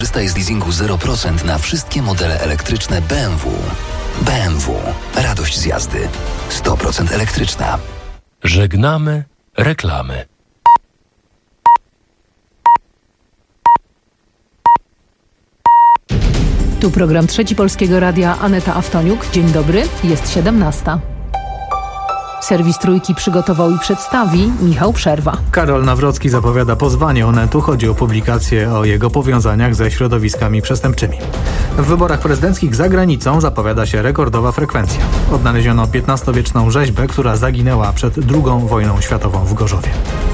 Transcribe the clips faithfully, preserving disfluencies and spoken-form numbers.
Skorzystaj z leasingu zero procent na wszystkie modele elektryczne B M W. B M W. Radość z jazdy. sto procent elektryczna. Żegnamy reklamy. Tu program Trzeci Polskiego Radia, Aneta Aftoniuk. Dzień dobry, jest siedemnasta. Serwis Trójki przygotował i przedstawi Michał Przerwa. Karol Nawrocki zapowiada pozwanie Onetu. Chodzi o publikację o jego powiązaniach ze środowiskami przestępczymi. W wyborach prezydenckich za granicą zapowiada się rekordowa frekwencja. Odnaleziono piętnastowieczną rzeźbę, która zaginęła przed drugą wojną światową w Gorzowie.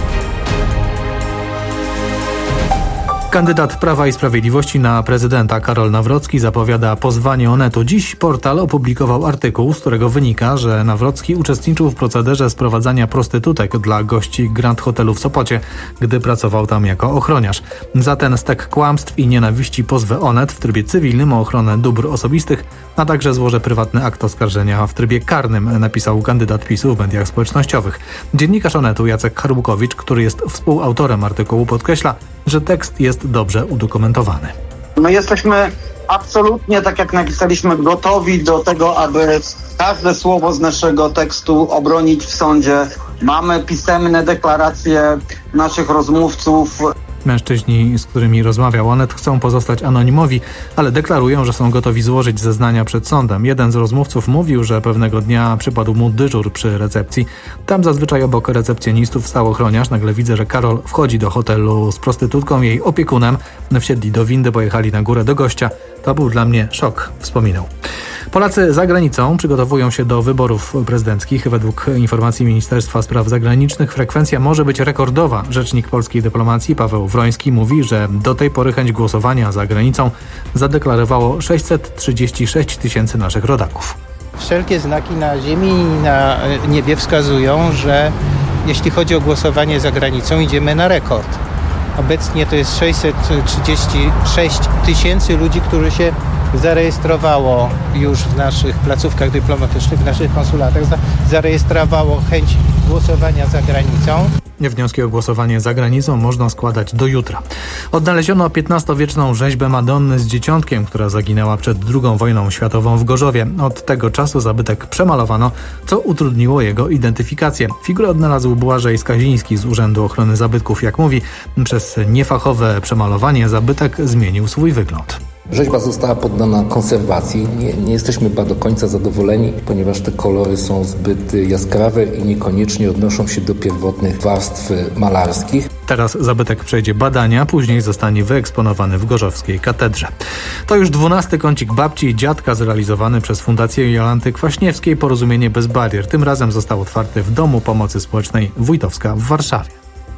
Kandydat Prawa i Sprawiedliwości na prezydenta Karol Nawrocki zapowiada pozwanie Onetu. Dziś portal opublikował artykuł, z którego wynika, że Nawrocki uczestniczył w procederze sprowadzania prostytutek dla gości Grand Hotelu w Sopocie, gdy pracował tam jako ochroniarz. Za ten stek kłamstw i nienawiści pozwę Onet w trybie cywilnym o ochronę dóbr osobistych, a także złożę prywatny akt oskarżenia w trybie karnym, napisał kandydat PiSu w mediach społecznościowych. Dziennikarz Onetu Jacek Harbukowicz, który jest współautorem artykułu, podkreśla, że tekst jest dobrze udokumentowany. My jesteśmy absolutnie, tak jak napisaliśmy, gotowi do tego, aby każde słowo z naszego tekstu obronić w sądzie. Mamy pisemne deklaracje naszych rozmówców. Mężczyźni, z którymi rozmawiał Onet, chcą pozostać anonimowi, ale deklarują, że są gotowi złożyć zeznania przed sądem. Jeden z rozmówców mówił, że pewnego dnia przypadł mu dyżur przy recepcji. Tam zazwyczaj obok recepcjonistów stał ochroniarz. Nagle widzę, że Karol wchodzi do hotelu z prostytutką, jej opiekunem. Wsiedli do windy, pojechali na górę do gościa. To był dla mnie szok, wspominał. Polacy za granicą przygotowują się do wyborów prezydenckich. Według informacji Ministerstwa Spraw Zagranicznych frekwencja może być rekordowa. Rzecznik polskiej dyplomacji Paweł Wroński mówi, że do tej pory chęć głosowania za granicą zadeklarowało sześćset trzydzieści sześć tysięcy naszych rodaków. Wszelkie znaki na ziemi i na niebie wskazują, że jeśli chodzi o głosowanie za granicą, idziemy na rekord. Obecnie to jest sześćset trzydzieści sześć tysięcy ludzi, którzy się zarejestrowało już w naszych placówkach dyplomatycznych, w naszych konsulatach, zarejestrowało chęć głosowania za granicą. Wnioski o głosowanie za granicą można składać do jutra. Odnaleziono piętnastowieczną rzeźbę Madonny z dzieciątkiem, która zaginęła przed drugą wojną światową w Gorzowie. Od tego czasu zabytek przemalowano, co utrudniło jego identyfikację. Figurę odnalazł Błażej Skaziński z Urzędu Ochrony Zabytków. Jak mówi, przez niefachowe przemalowanie zabytek zmienił swój wygląd. Rzeźba została poddana konserwacji. Nie, nie jesteśmy chyba do końca zadowoleni, ponieważ te kolory są zbyt jaskrawe i niekoniecznie odnoszą się do pierwotnych warstw malarskich. Teraz zabytek przejdzie badania, później zostanie wyeksponowany w gorzowskiej katedrze. To już dwunasty kącik babci i dziadka zrealizowany przez Fundację Jolanty Kwaśniewskiej Porozumienie bez barier. Tym razem został otwarty w Domu Pomocy Społecznej Wójtowska w Warszawie.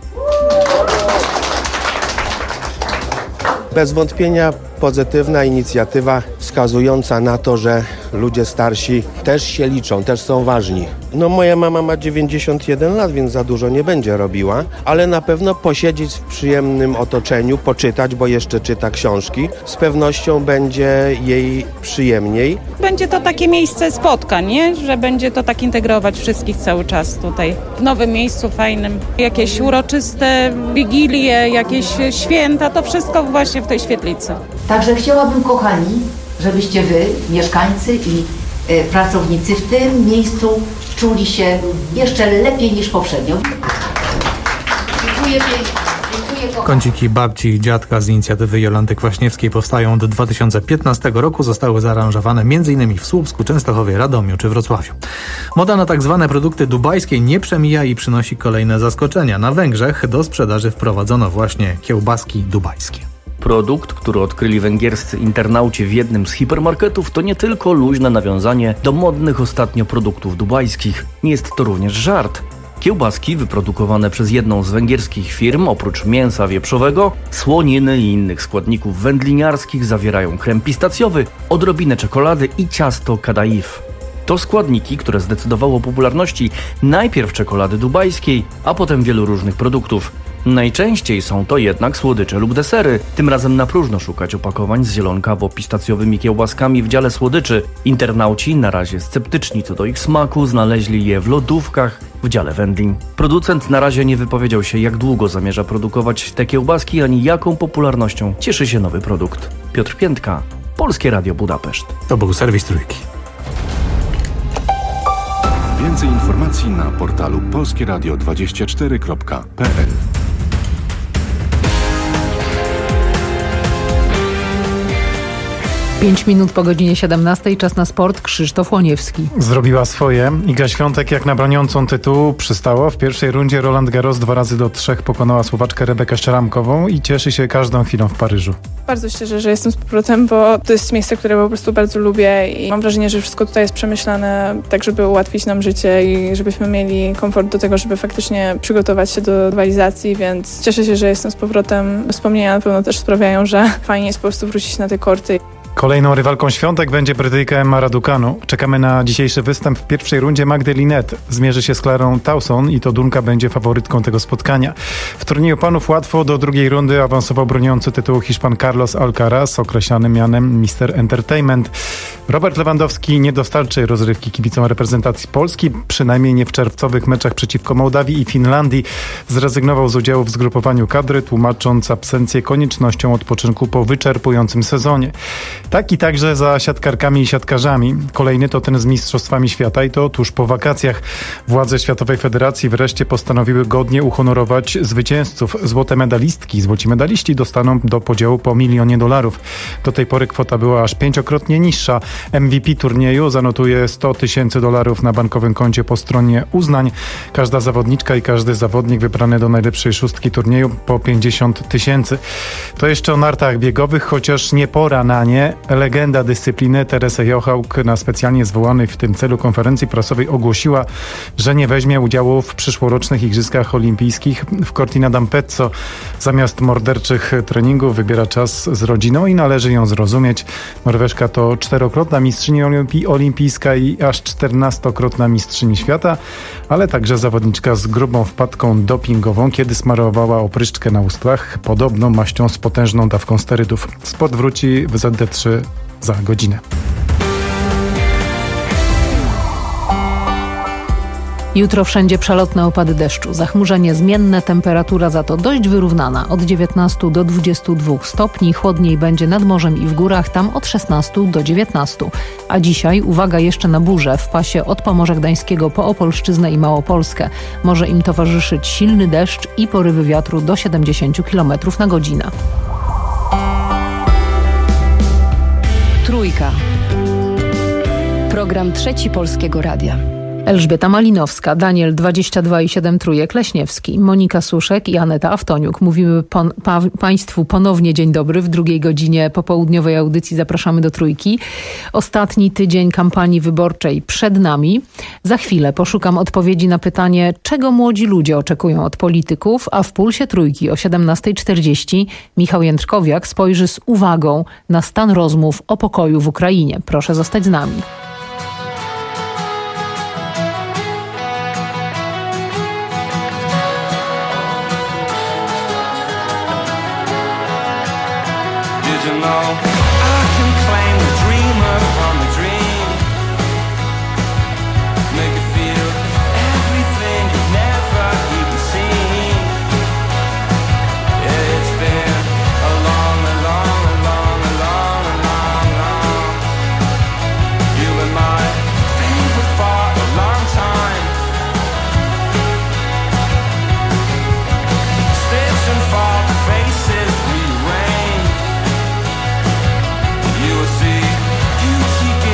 Bez wątpienia pozytywna inicjatywa wskazująca na to, że ludzie starsi też się liczą, też są ważni. No moja mama ma dziewięćdziesiąt jeden lat, więc za dużo nie będzie robiła, ale na pewno posiedzieć w przyjemnym otoczeniu, poczytać, bo jeszcze czyta książki. Z pewnością będzie jej przyjemniej. Będzie to takie miejsce spotkań, nie? Że będzie to tak integrować wszystkich cały czas tutaj. W nowym miejscu fajnym. Jakieś uroczyste wigilie, jakieś święta, to wszystko właśnie w tej świetlicy. Także chciałabym, kochani, żebyście wy, mieszkańcy i y, pracownicy w tym miejscu czuli się jeszcze lepiej niż poprzednio. Dziękuję pięknie. Kąciki babci i dziadka z inicjatywy Jolanty Kwaśniewskiej powstają od dwa tysiące piętnastego roku. Zostały zaaranżowane m.in. w Słupsku, Częstochowie, Radomiu czy Wrocławiu. Moda na tak zwane produkty dubajskie nie przemija i przynosi kolejne zaskoczenia. Na Węgrzech do sprzedaży wprowadzono właśnie kiełbaski dubajskie. Produkt, który odkryli węgierscy internauci w jednym z hipermarketów, to nie tylko luźne nawiązanie do modnych ostatnio produktów dubajskich. Nie jest to również żart. Kiełbaski wyprodukowane przez jedną z węgierskich firm, oprócz mięsa wieprzowego, słoniny i innych składników wędliniarskich zawierają krem pistacjowy, odrobinę czekolady i ciasto kadaif. To składniki, które zdecydowały o popularności najpierw czekolady dubajskiej, a potem wielu różnych produktów. Najczęściej są to jednak słodycze lub desery. Tym razem na próżno szukać opakowań z zielonkawą-pistacjowymi kiełbaskami w dziale słodyczy. Internauci, na razie sceptyczni co do ich smaku, znaleźli je w lodówkach w dziale wędlin. Producent na razie nie wypowiedział się, jak długo zamierza produkować te kiełbaski, ani jaką popularnością cieszy się nowy produkt. Piotr Piętka, Polskie Radio Budapeszt. To był serwis Trójki. Więcej informacji na portalu polskieradio dwadzieścia cztery kropka p l. Pięć minut po godzinie siedemnastej, czas na sport. Krzysztof Łoniewski. Zrobiła swoje. Iga Świątek jak na broniącą tytułu przystało. W pierwszej rundzie Roland Garros dwa razy do trzech pokonała Słowaczkę Rebekę Szczeramkową i cieszy się każdą chwilą w Paryżu. Bardzo się cieszę, że jestem z powrotem, bo to jest miejsce, które po prostu bardzo lubię i mam wrażenie, że wszystko tutaj jest przemyślane tak, żeby ułatwić nam życie i żebyśmy mieli komfort do tego, żeby faktycznie przygotować się do rywalizacji, więc cieszę się, że jestem z powrotem. Wspomnienia na pewno też sprawiają, że fajnie jest po prostu wrócić na te korty. Kolejną rywalką Świątek będzie Brytyjka Emma Raducanu. Czekamy na dzisiejszy występ w pierwszej rundzie Magdy Linette. Zmierzy się z Clarą Towson i to Dunka będzie faworytką tego spotkania. W turnieju panów łatwo do drugiej rundy awansował broniący tytułu Hiszpan Carlos Alcaraz, określany mianem mister Entertainment. Robert Lewandowski nie dostarczy rozrywki kibicom reprezentacji Polski, przynajmniej nie w czerwcowych meczach przeciwko Mołdawii i Finlandii. Zrezygnował z udziału w zgrupowaniu kadry, tłumacząc absencję koniecznością odpoczynku po wyczerpującym sezonie. Tak i także za siatkarkami i siatkarzami. Kolejny to ten z Mistrzostwami Świata i to tuż po wakacjach. Władze Światowej Federacji wreszcie postanowiły godnie uhonorować zwycięzców. Złote medalistki, złoci medaliści dostaną do podziału po milionie dolarów. Do tej pory kwota była aż pięciokrotnie niższa. M V P turnieju zanotuje sto tysięcy dolarów na bankowym koncie po stronie uznań. Każda zawodniczka i każdy zawodnik wybrany do najlepszej szóstki turnieju po pięćdziesiąt tysięcy. To jeszcze o nartach biegowych, chociaż nie pora na nie. Legenda dyscypliny Teresa Jochałk na specjalnie zwołanej w tym celu konferencji prasowej ogłosiła, że nie weźmie udziału w przyszłorocznych Igrzyskach Olimpijskich w Cortina d'Ampezzo. Zamiast morderczych treningów wybiera czas z rodziną i należy ją zrozumieć. Norweżka to czterokrotna mistrzyni olimpijska i aż czternastokrotna mistrzyni świata, ale także zawodniczka z grubą wpadką dopingową, kiedy smarowała opryszczkę na ustach, podobną maścią z potężną dawką sterydów. Sport wróci w Z D trzy za godzinę. Jutro wszędzie przelotne opady deszczu, zachmurzenie zmienne, temperatura za to dość wyrównana. Od dziewiętnastu do dwudziestu dwóch stopni, chłodniej będzie nad morzem i w górach, tam od szesnastu do dziewiętnastu. A dzisiaj uwaga jeszcze na burze w pasie od Pomorza Gdańskiego po Opolszczyznę i Małopolskę. Może im towarzyszyć silny deszcz i porywy wiatru do siedemdziesięciu kilometrów na godzinę. Trójka. Program Trzeci Polskiego Radia. Elżbieta Malinowska, Daniel dwadzieścia dwa i siedem Trójek Leśniewski, Monika Suszek i Aneta Aftoniuk. Mówimy pon, pa, Państwu ponownie dzień dobry. W drugiej godzinie popołudniowej audycji zapraszamy do Trójki. Ostatni tydzień kampanii wyborczej przed nami. Za chwilę poszukam odpowiedzi na pytanie, czego młodzi ludzie oczekują od polityków, a w Pulsie Trójki o siedemnasta czterdzieści Michał Jędrzkowiak spojrzy z uwagą na stan rozmów o pokoju w Ukrainie. Proszę zostać z nami. See, beauty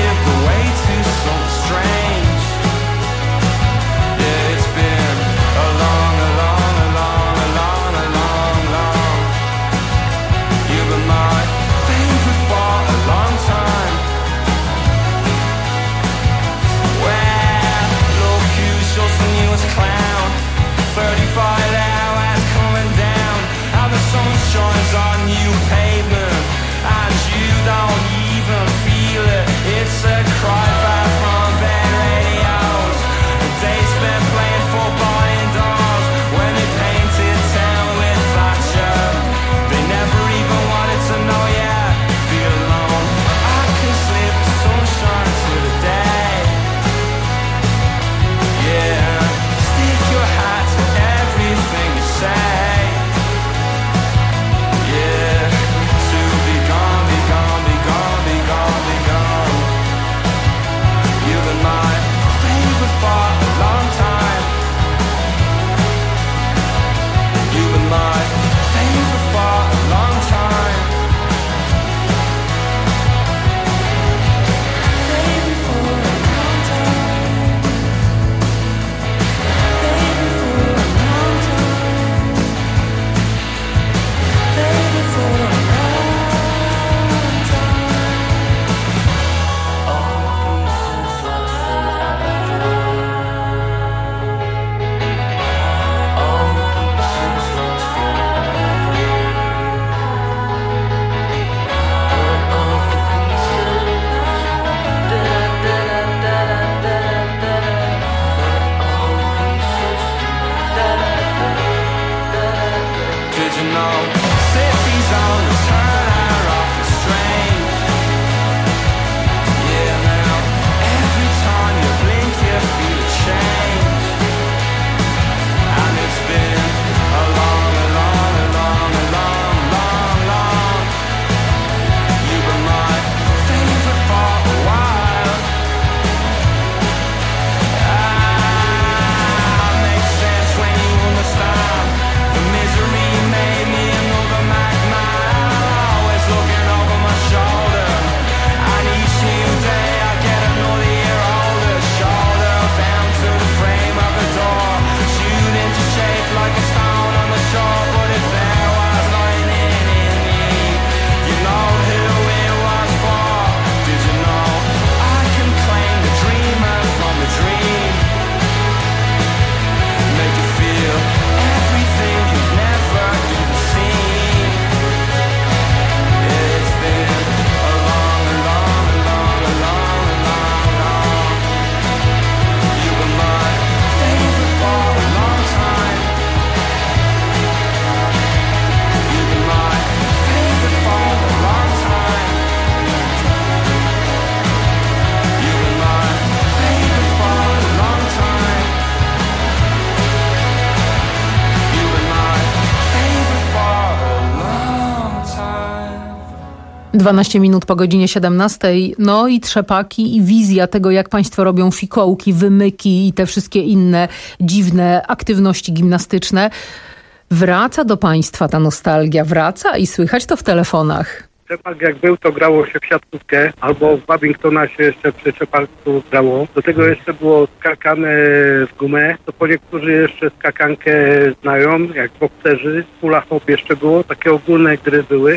dwanaście minut po godzinie siedemnastej. No i trzepaki i wizja tego, jak państwo robią fikołki, wymyki i te wszystkie inne dziwne aktywności gimnastyczne. Wraca do państwa ta nostalgia, wraca i słychać to w telefonach. Trzepak jak był, to grało się w siatkówkę, albo w Babingtona się jeszcze przy trzepaku grało. Do tego jeszcze było skakane w gumę, to po niektórzy jeszcze skakankę znają, jak bokserzy. Hula hop jeszcze było, takie ogólne gry były.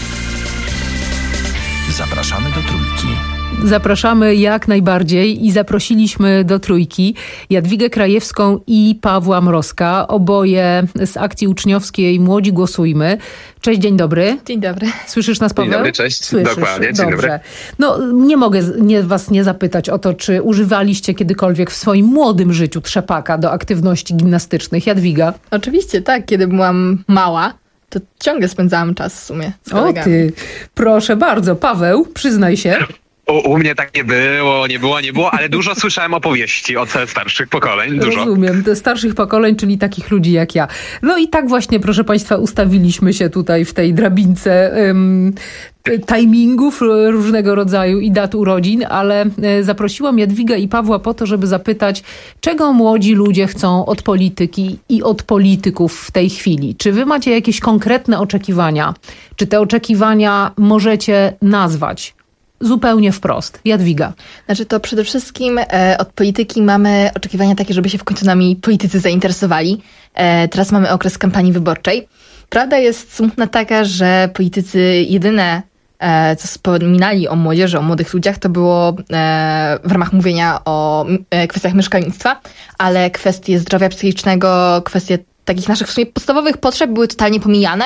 Zapraszamy do Trójki. Zapraszamy jak najbardziej i zaprosiliśmy do Trójki Jadwigę Krajewską i Pawła Mrozka, oboje z akcji uczniowskiej Młodzi Głosujmy. Cześć, dzień dobry. Dzień dobry. Słyszysz nas, Paweł? Dzień dobry, cześć. Słyszysz? Dokładnie, dzień Dobrze. dobry. No, nie mogę nie, was nie zapytać o to, czy używaliście kiedykolwiek w swoim młodym życiu trzepaka do aktywności gimnastycznych. Jadwiga? Oczywiście, tak. Kiedy byłam mała, to ciągle spędzałam czas w sumie z kolegami. O ty, proszę bardzo. Paweł, przyznaj się. U, u mnie tak nie było, nie było, nie było, ale dużo słyszałem opowieści od starszych pokoleń, dużo. Rozumiem, te starszych pokoleń, czyli takich ludzi jak ja. No i tak właśnie, proszę państwa, ustawiliśmy się tutaj w tej drabince um, timingów różnego rodzaju i dat urodzin, ale zaprosiłam Jadwigę i Pawła po to, żeby zapytać, czego młodzi ludzie chcą od polityki i od polityków w tej chwili. Czy wy macie jakieś konkretne oczekiwania? Czy te oczekiwania możecie nazwać? Zupełnie wprost. Jadwiga. Znaczy to przede wszystkim e, od polityki mamy oczekiwania takie, żeby się w końcu nami politycy zainteresowali. E, teraz mamy okres kampanii wyborczej. Prawda jest smutna taka, że politycy jedyne, e, co wspominali o młodzieży, o młodych ludziach, to było e, w ramach mówienia o e, kwestiach mieszkalnictwa, ale kwestie zdrowia psychicznego, kwestie takich naszych w sumie podstawowych potrzeb były totalnie pomijane.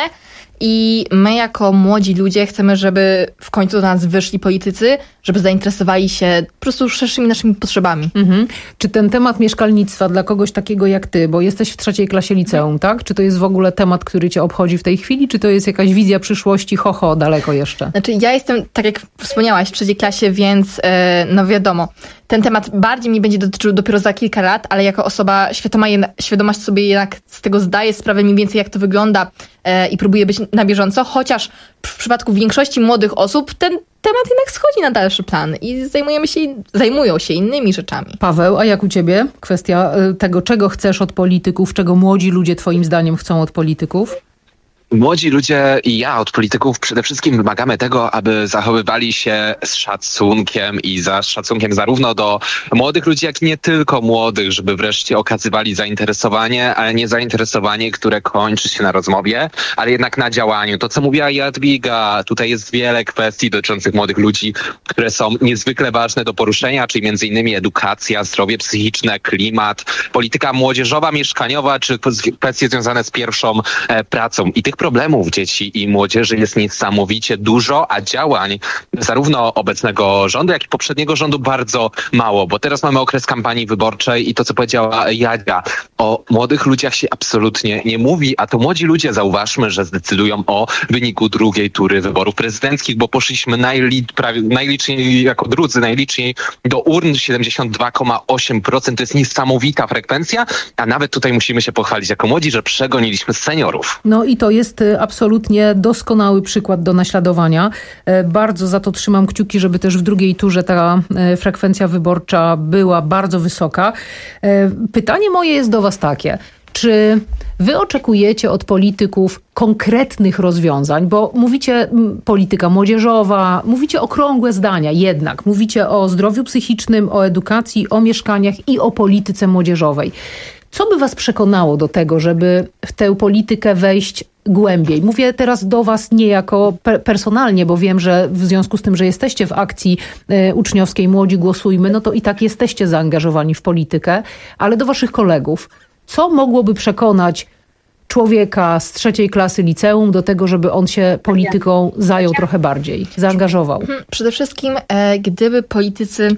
I my jako młodzi ludzie chcemy, żeby w końcu do nas wyszli politycy, żeby zainteresowali się po prostu szerszymi naszymi potrzebami. Mhm. Czy ten temat mieszkalnictwa dla kogoś takiego jak ty, bo jesteś w trzeciej klasie liceum, tak? Czy to jest w ogóle temat, który cię obchodzi w tej chwili, czy to jest jakaś wizja przyszłości, ho, ho, daleko jeszcze? Znaczy ja jestem, tak jak wspomniałaś, w trzeciej klasie, więc yy, no wiadomo, ten temat bardziej mnie będzie dotyczył dopiero za kilka lat, ale jako osoba świadoma, świadoma sobie jednak z tego zdaję sprawę mniej więcej, jak to wygląda yy, i próbuję być na bieżąco, chociaż w przypadku większości młodych osób ten temat jednak schodzi na dalszy plan i zajmujemy się, zajmują się innymi rzeczami. Paweł, a jak u ciebie? Kwestia tego, czego chcesz od polityków, czego młodzi ludzie twoim zdaniem chcą od polityków? Młodzi ludzie i ja od polityków przede wszystkim wymagamy tego, aby zachowywali się z szacunkiem i za szacunkiem zarówno do młodych ludzi, jak i nie tylko młodych, żeby wreszcie okazywali zainteresowanie, ale nie zainteresowanie, które kończy się na rozmowie, ale jednak na działaniu. To, co mówiła Jadwiga, tutaj jest wiele kwestii dotyczących młodych ludzi, które są niezwykle ważne do poruszenia, czyli między innymi edukacja, zdrowie psychiczne, klimat, polityka młodzieżowa, mieszkaniowa, czy kwestie związane z pierwszą e, pracą. I tych problemów dzieci i młodzieży jest niesamowicie dużo, a działań zarówno obecnego rządu, jak i poprzedniego rządu bardzo mało, bo teraz mamy okres kampanii wyborczej i to, co powiedziała Jadzia, o młodych ludziach się absolutnie nie mówi, a to młodzi ludzie, zauważmy, że zdecydują o wyniku drugiej tury wyborów prezydenckich, bo poszliśmy najli, prawie, najliczniej, jako drudzy, najliczniej do urn, siedemdziesiąt dwa przecinek osiem procent. To jest niesamowita frekwencja, a nawet tutaj musimy się pochwalić jako młodzi, że przegoniliśmy seniorów. No i to jest absolutnie doskonały przykład do naśladowania. Bardzo za to trzymam kciuki, żeby też w drugiej turze ta frekwencja wyborcza była bardzo wysoka. Pytanie moje jest do was takie. Czy wy oczekujecie od polityków konkretnych rozwiązań? Bo mówicie polityka młodzieżowa, mówicie okrągłe zdania jednak. Mówicie o zdrowiu psychicznym, o edukacji, o mieszkaniach i o polityce młodzieżowej. Co by was przekonało do tego, żeby w tę politykę wejść głębiej? Mówię teraz do was niejako per- personalnie, bo wiem, że w związku z tym, że jesteście w akcji y, uczniowskiej Młodzi Głosujmy, no to i tak jesteście zaangażowani w politykę, ale do waszych kolegów. Co mogłoby przekonać człowieka z trzeciej klasy liceum do tego, żeby on się polityką zajął trochę bardziej, zaangażował? Przede wszystkim, e, gdyby politycy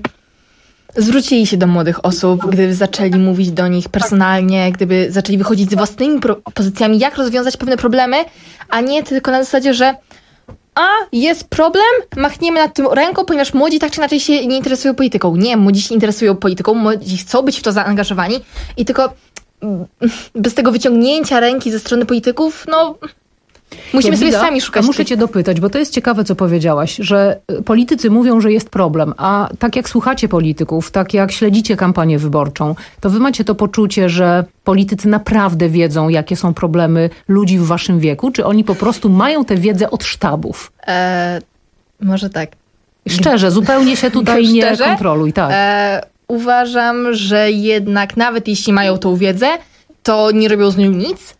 zwrócili się do młodych osób, gdyby zaczęli mówić do nich personalnie, gdyby zaczęli wychodzić z własnymi propozycjami, jak rozwiązać pewne problemy, a nie tylko na zasadzie, że a, jest problem, machniemy nad tym ręką, ponieważ młodzi tak czy inaczej się nie interesują polityką. Nie, młodzi się interesują polityką, młodzi chcą być w to zaangażowani i tylko bez tego wyciągnięcia ręki ze strony polityków, no Musimy Jadwiga, sobie sami szukać. Muszę cię dopytać, bo to jest ciekawe, co powiedziałaś, że politycy mówią, że jest problem, a tak jak słuchacie polityków, tak jak śledzicie kampanię wyborczą, to wy macie to poczucie, że politycy naprawdę wiedzą, jakie są problemy ludzi w waszym wieku, czy oni po prostu mają tę wiedzę od sztabów? E, może tak. Szczerze, zupełnie się tutaj nie Szczerze? kontroluj, tak. E, uważam, że jednak nawet jeśli mają tą wiedzę, to nie robią z nią nic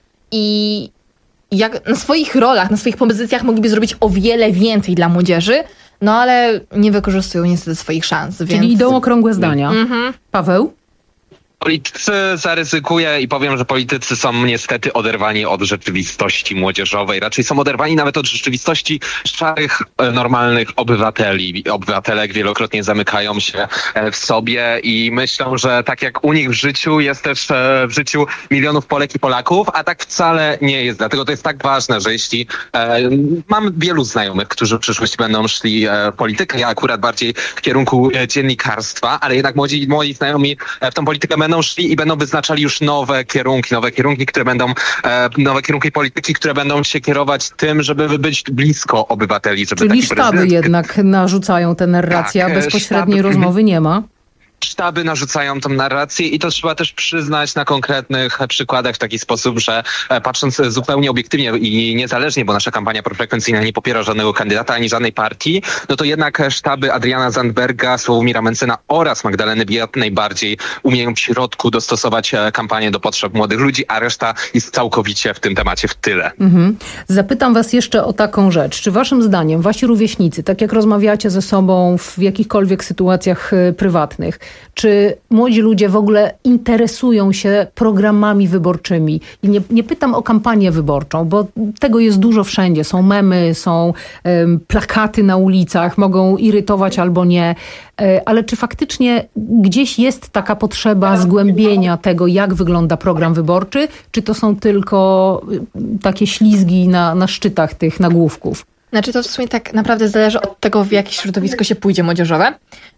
i jak na swoich rolach, na swoich pozycjach mogliby zrobić o wiele więcej dla młodzieży, no ale nie wykorzystują niestety swoich szans. Czyli więc... idą okrągłe zdania. Mhm. Paweł? Politycy, zaryzykuję i powiem, że politycy są niestety oderwani od rzeczywistości młodzieżowej. Raczej są oderwani nawet od rzeczywistości szarych, normalnych obywateli. Obywatelek wielokrotnie zamykają się w sobie i myślą, że tak jak u nich w życiu jest też w życiu milionów Polek i Polaków, a tak wcale nie jest. Dlatego to jest tak ważne, że jeśli e, mam wielu znajomych, którzy w przyszłości będą szli e, w politykę, ja akurat bardziej w kierunku e, dziennikarstwa, ale jednak młodzi, moi znajomi e, w tą politykę będą szli i będą wyznaczali już nowe kierunki, nowe kierunki, które będą, e, nowe kierunki polityki, które będą się kierować tym, żeby być blisko obywateli. Żeby Czyli taki sztaby prezydent... jednak narzucają tę narrację, Tak, a bezpośredniej sztaby... rozmowy nie ma. Sztaby narzucają tą narrację i to trzeba też przyznać na konkretnych przykładach w taki sposób, że patrząc zupełnie obiektywnie i niezależnie, bo nasza kampania profrekwencyjna nie popiera żadnego kandydata ani żadnej partii, no to jednak sztaby Adriana Zandberga, Sławomira Mencyna oraz Magdaleny Biejat najbardziej umieją w środku dostosować kampanię do potrzeb młodych ludzi, a reszta jest całkowicie w tym temacie w tyle. Mhm. Zapytam was jeszcze o taką rzecz. Czy waszym zdaniem wasi rówieśnicy, tak jak rozmawiacie ze sobą w jakichkolwiek sytuacjach y, prywatnych, czy młodzi ludzie w ogóle interesują się programami wyborczymi? I nie, nie pytam o kampanię wyborczą, bo tego jest dużo wszędzie. Są memy, są um, plakaty na ulicach, mogą irytować albo nie. Ale czy faktycznie gdzieś jest taka potrzeba zgłębienia tego, jak wygląda program wyborczy? Czy to są tylko takie ślizgi na, na szczytach tych nagłówków? Znaczy to w sumie tak naprawdę zależy od tego, w jakie środowisko się pójdzie młodzieżowe,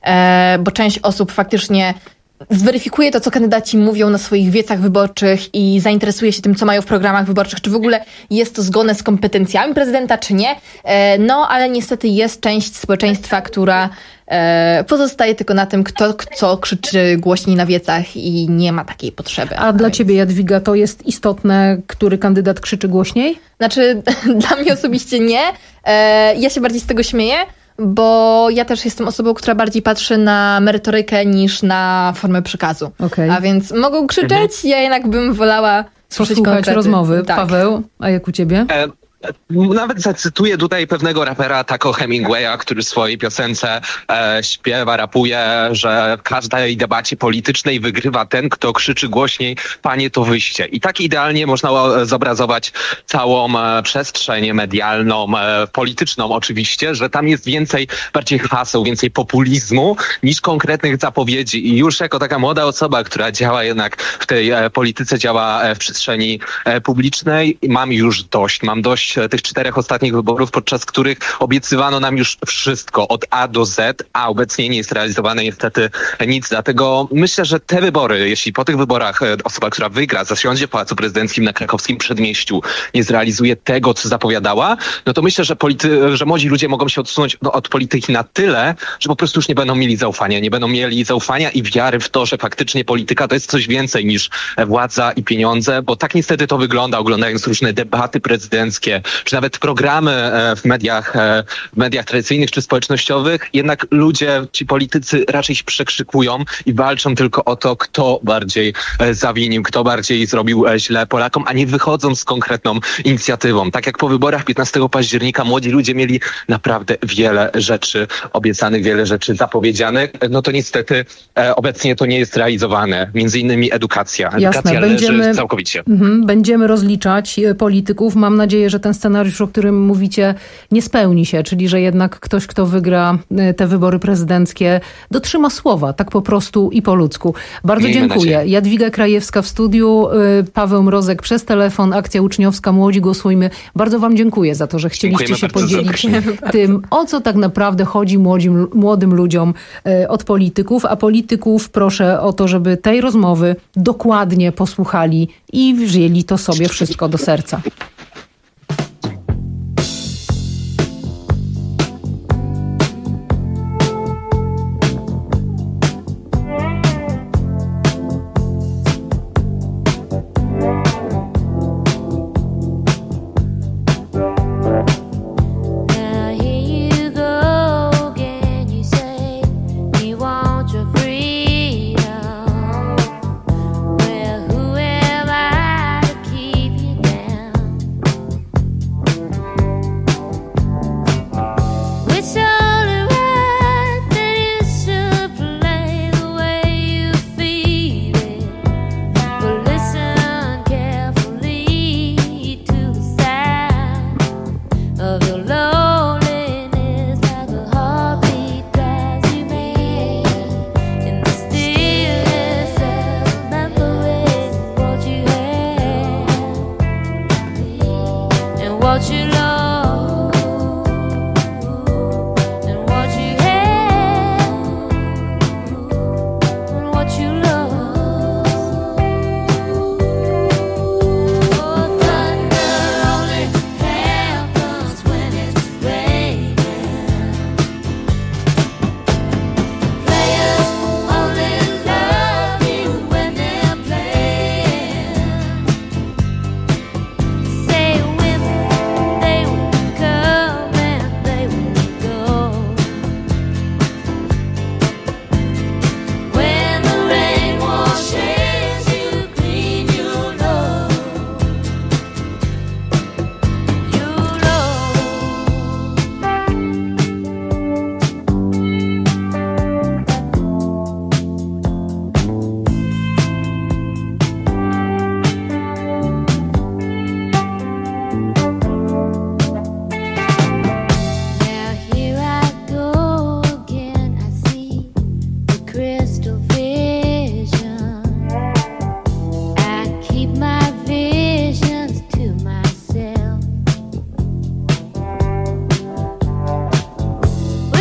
e, bo część osób faktycznie zweryfikuje to, co kandydaci mówią na swoich wiecach wyborczych i zainteresuje się tym, co mają w programach wyborczych, czy w ogóle jest to zgodne z kompetencjami prezydenta, czy nie. E, no, ale niestety jest część społeczeństwa, która e, pozostaje tylko na tym, kto co krzyczy głośniej na wiecach i nie ma takiej potrzeby. A dla ciebie, Jadwiga, to jest istotne, który kandydat krzyczy głośniej? Znaczy, dla mnie osobiście nie. E, ja się bardziej z tego śmieję, bo ja też jestem osobą, która bardziej patrzy na merytorykę niż na formę przekazu. Okay. A więc mogą krzyczeć, mhm. ja jednak bym wolała słyszeć posłuchać rozmowy. Tak. Paweł, a jak u ciebie? E- Nawet zacytuję tutaj pewnego rapera Taco Hemingwaya, który w swojej piosence e, śpiewa, rapuje, że w każdej debacie politycznej wygrywa ten, kto krzyczy głośniej: panie, to wyjście. I tak idealnie można zobrazować całą e, przestrzeń medialną, e, polityczną oczywiście, że tam jest więcej bardziej haseł, więcej populizmu niż konkretnych zapowiedzi. I już jako taka młoda osoba, która działa jednak w tej e, polityce, działa e, w przestrzeni e, publicznej, mam już dość, mam dość tych czterech ostatnich wyborów, podczas których obiecywano nam już wszystko od A do Z, a obecnie nie jest realizowane niestety nic. Dlatego myślę, że te wybory, jeśli po tych wyborach osoba, która wygra, zasiądzie w Pałacu Prezydenckim na Krakowskim Przedmieściu, nie zrealizuje tego, co zapowiadała, no to myślę, że, polity- że młodzi ludzie mogą się odsunąć no, od polityki na tyle, że po prostu już nie będą mieli zaufania. Nie będą mieli zaufania i wiary w to, że faktycznie polityka to jest coś więcej niż władza i pieniądze, bo tak niestety to wygląda, oglądając różne debaty prezydenckie, czy nawet programy w mediach, w mediach tradycyjnych czy społecznościowych, jednak ludzie, ci politycy raczej się przekrzykują i walczą tylko o to, kto bardziej zawinił, kto bardziej zrobił źle Polakom, a nie wychodzą z konkretną inicjatywą. Tak jak po wyborach piętnastego października młodzi ludzie mieli naprawdę wiele rzeczy obiecanych, wiele rzeczy zapowiedzianych, no to niestety e, obecnie to nie jest realizowane. Między innymi edukacja. Edukacja Jasne, będziemy, leży całkowicie. Mm, będziemy rozliczać polityków. Mam nadzieję, że ten scenariusz, o którym mówicie, nie spełni się, czyli że jednak ktoś, kto wygra te wybory prezydenckie, dotrzyma słowa, tak po prostu i po ludzku. Bardzo Miejmy dziękuję. nadzieję. Jadwiga Krajewska w studiu, Paweł Mrozek przez telefon, akcja uczniowska Młodzi Głosujmy. Bardzo wam dziękuję za to, że chcieliście Dziękujemy się bardzo podzielić serdecznie. tym, o co tak naprawdę chodzi młodzim, młodym ludziom od polityków, a polityków proszę o to, żeby tej rozmowy dokładnie posłuchali i wzięli to sobie wszystko do serca.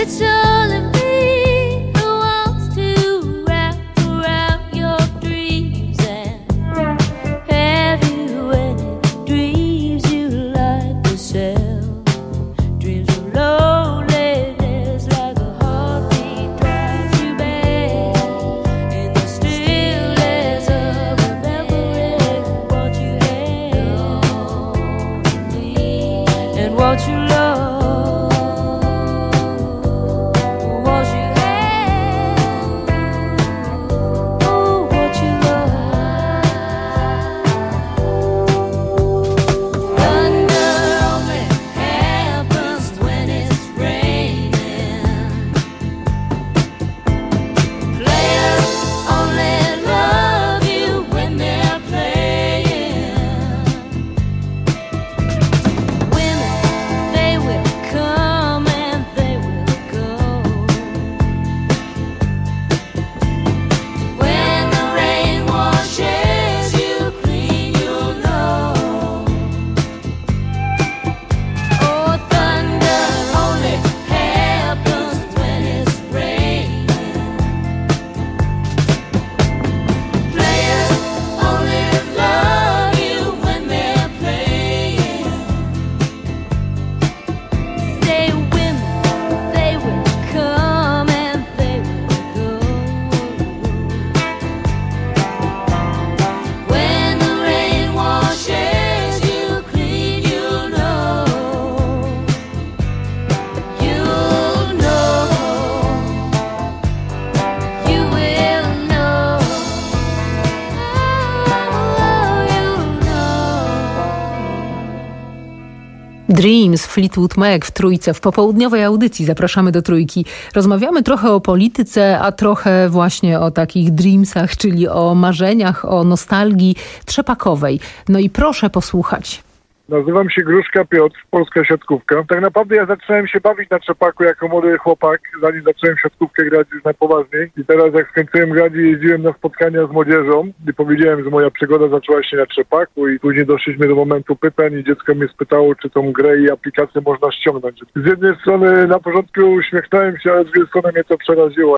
Dreams, Fleetwood Mac w Trójce. W popołudniowej audycji zapraszamy do Trójki. Rozmawiamy trochę o polityce, a trochę właśnie o takich dreamsach, czyli o marzeniach, o nostalgii trzepakowej. No i proszę posłuchać. Nazywam się Gruszka Piotr, polska siatkówka. Tak naprawdę ja zaczynałem się bawić na trzepaku jako młody chłopak, zanim zacząłem siatkówkę grać już najpoważniej. I teraz jak skończyłem grać i jeździłem na spotkania z młodzieżą i powiedziałem, że moja przygoda zaczęła się na trzepaku i później doszliśmy do momentu pytań i dziecko mnie spytało, czy tą grę i aplikację można ściągnąć. Z jednej strony na początku uśmiechnąłem się, ale z drugiej strony mnie to przeraziło.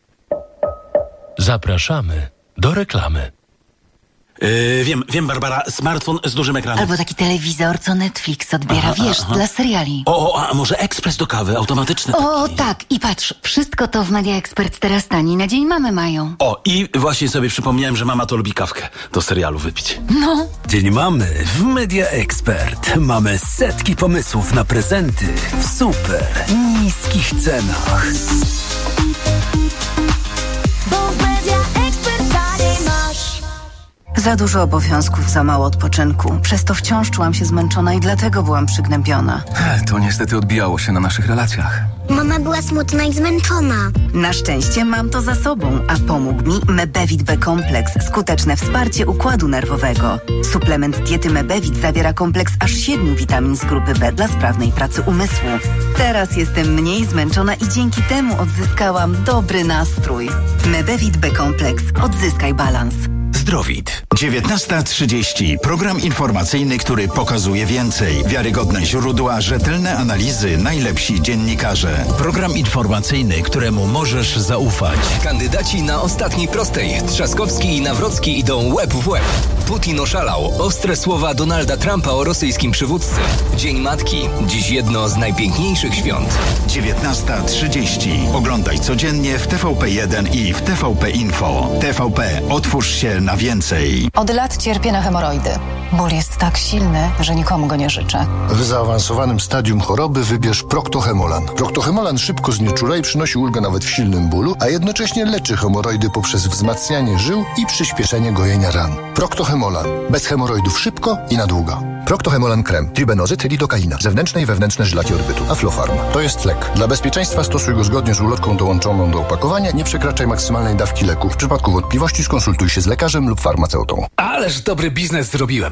Zapraszamy do reklamy. Yy, wiem, wiem, Barbara, smartfon z dużym ekranem. Albo taki telewizor, co Netflix odbiera, aha, wiesz, aha. dla seriali. O, o, a może ekspres do kawy, automatyczny taki. O, tak, i patrz, wszystko to w Media Expert teraz taniej na Dzień Mamy mają. O, i właśnie sobie przypomniałem, że mama to lubi kawkę do serialu wypić. No. Dzień Mamy w Media Expert. Mamy setki pomysłów na prezenty w super niskich cenach. Za dużo obowiązków, za mało odpoczynku. Przez to wciąż czułam się zmęczona i dlatego byłam przygnębiona. To niestety odbijało się na naszych relacjach. Mama była smutna i zmęczona. Na szczęście mam to za sobą, a pomógł mi Mebevit B-kompleks. Skuteczne wsparcie układu nerwowego. Suplement diety Mebevit zawiera kompleks aż siedmiu witamin z grupy B dla sprawnej pracy umysłu. Teraz jestem mniej zmęczona i dzięki temu odzyskałam dobry nastrój. Mebevit B-kompleks. Odzyskaj balans. Zdrowit. dziewiętnasta trzydzieści. Program informacyjny, który pokazuje więcej. Wiarygodne źródła, rzetelne analizy, najlepsi dziennikarze. Program informacyjny, któremu możesz zaufać. Kandydaci na ostatniej prostej. Trzaskowski i Nawrocki idą łeb w łeb. Putin oszalał. Ostre słowa Donalda Trumpa o rosyjskim przywódcy. Dzień Matki. Dziś jedno z najpiękniejszych świąt. dziewiętnasta trzydzieści. Oglądaj codziennie w T V P jeden i w T V P Info. T V P. Otwórz się na więcej. Od lat cierpię na hemoroidy. Ból jest tak silny, że nikomu go nie życzę. W zaawansowanym stadium choroby wybierz Proctohemolan. Proctohemolan szybko znieczula i przynosi ulgę nawet w silnym bólu, a jednocześnie leczy hemoroidy poprzez wzmacnianie żył i przyspieszenie gojenia ran. Proctohemolan. Bez hemoroidów szybko i na długo. Proctohemolan krem. Tribenozyt, lidokaina. Zewnętrzne i wewnętrzne żylaki odbytu. Aflofarm. To jest lek. Dla bezpieczeństwa stosuj go zgodnie z ulotką dołączoną do opakowania. Nie przekraczaj maksymalnej dawki leku. W przypadku wątpliwości skonsultuj się z lekarzem lub farmaceutą. Ależ dobry biznes zrobiłem.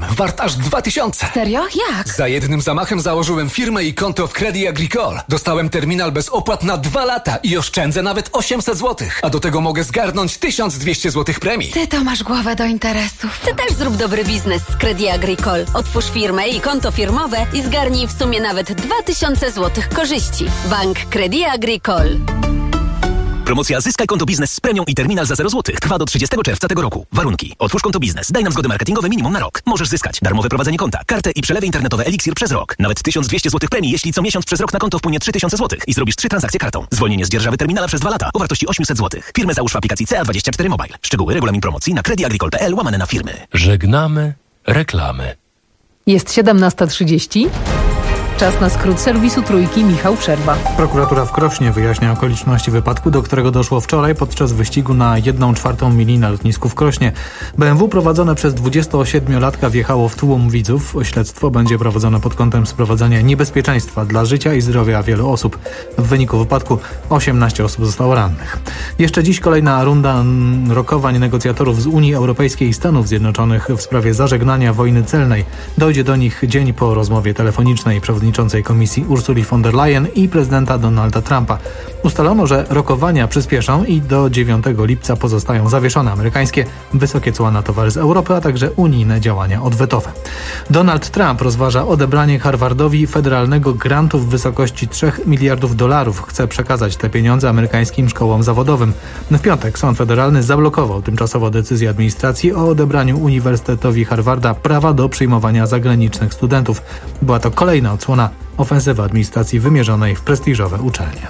wart aż dwa tysiące. Serio? Jak? Za jednym zamachem założyłem firmę i konto w Credit Agricole. Dostałem terminal bez opłat na dwa lata i oszczędzę nawet osiemset złotych. A do tego mogę zgarnąć tysiąc dwieście złotych premii. Ty to masz głowę do interesów. Ty też zrób dobry biznes z Credit Agricole. Otwórz firmę i konto firmowe i zgarnij w sumie nawet dwa tysiące złotych korzyści. Bank Credit Agricole. Promocja Zyskaj konto biznes z premią i terminal za zero złotych trwa do trzydziestego czerwca tego roku. Warunki. Otwórz konto biznes. Daj nam zgodę marketingową minimum na rok. Możesz zyskać darmowe prowadzenie konta, kartę i przelewy internetowe Elixir przez rok. Nawet tysiąc dwieście złotych premii, jeśli co miesiąc przez rok na konto wpłynie trzy tysiące złotych i zrobisz trzy transakcje kartą. Zwolnienie z dzierżawy terminala przez dwa lata o wartości osiemset złotych. Firmę załóż w aplikacji C A dwadzieścia cztery Mobile. Szczegóły, regulamin promocji na creditagricole.pl łamane na firmy. Żegnamy reklamy. Jest siedemnasta trzydzieści. Czas na skrót serwisu Trójki. Michał Przerwa. Prokuratura w Krośnie wyjaśnia okoliczności wypadku, do którego doszło wczoraj podczas wyścigu na jedną czwartą mili na lotnisku w Krośnie. B M W prowadzone przez dwudziestosiedmiolatka wjechało w tłum widzów. Śledztwo będzie prowadzone pod kątem sprowadzania niebezpieczeństwa dla życia i zdrowia wielu osób. W wyniku wypadku osiemnaście osób zostało rannych. Jeszcze dziś kolejna runda rokowań negocjatorów z Unii Europejskiej i Stanów Zjednoczonych w sprawie zażegnania wojny celnej. Dojdzie do nich dzień po rozmowie telefonicznej przewodniczącej Komisji Ursuli von der Leyen i prezydenta Donalda Trumpa. Ustalono, że rokowania przyspieszą i do dziewiątego lipca pozostają zawieszone amerykańskie wysokie cła na towary z Europy, a także unijne działania odwetowe. Donald Trump rozważa odebranie Harvardowi federalnego grantu w wysokości trzech miliardów dolarów. Chce przekazać te pieniądze amerykańskim szkołom zawodowym. W piątek sąd federalny zablokował tymczasowo decyzję administracji o odebraniu Uniwersytetowi Harvarda prawa do przyjmowania zagranicznych studentów. Była to kolejna odsłona ofensywy administracji wymierzonej w prestiżowe uczelnie.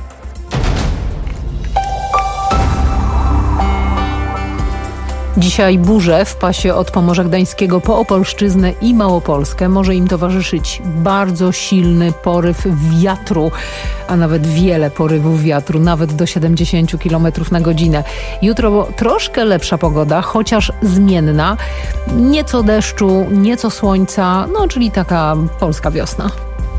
Dzisiaj burze w pasie od Pomorza Gdańskiego po Opolszczyznę i Małopolskę. Może im towarzyszyć bardzo silny poryw wiatru, a nawet wiele porywów wiatru, nawet do siedemdziesiąt kilometrów na godzinę. Jutro troszkę lepsza pogoda, chociaż zmienna. Nieco deszczu, nieco słońca, no czyli taka polska wiosna.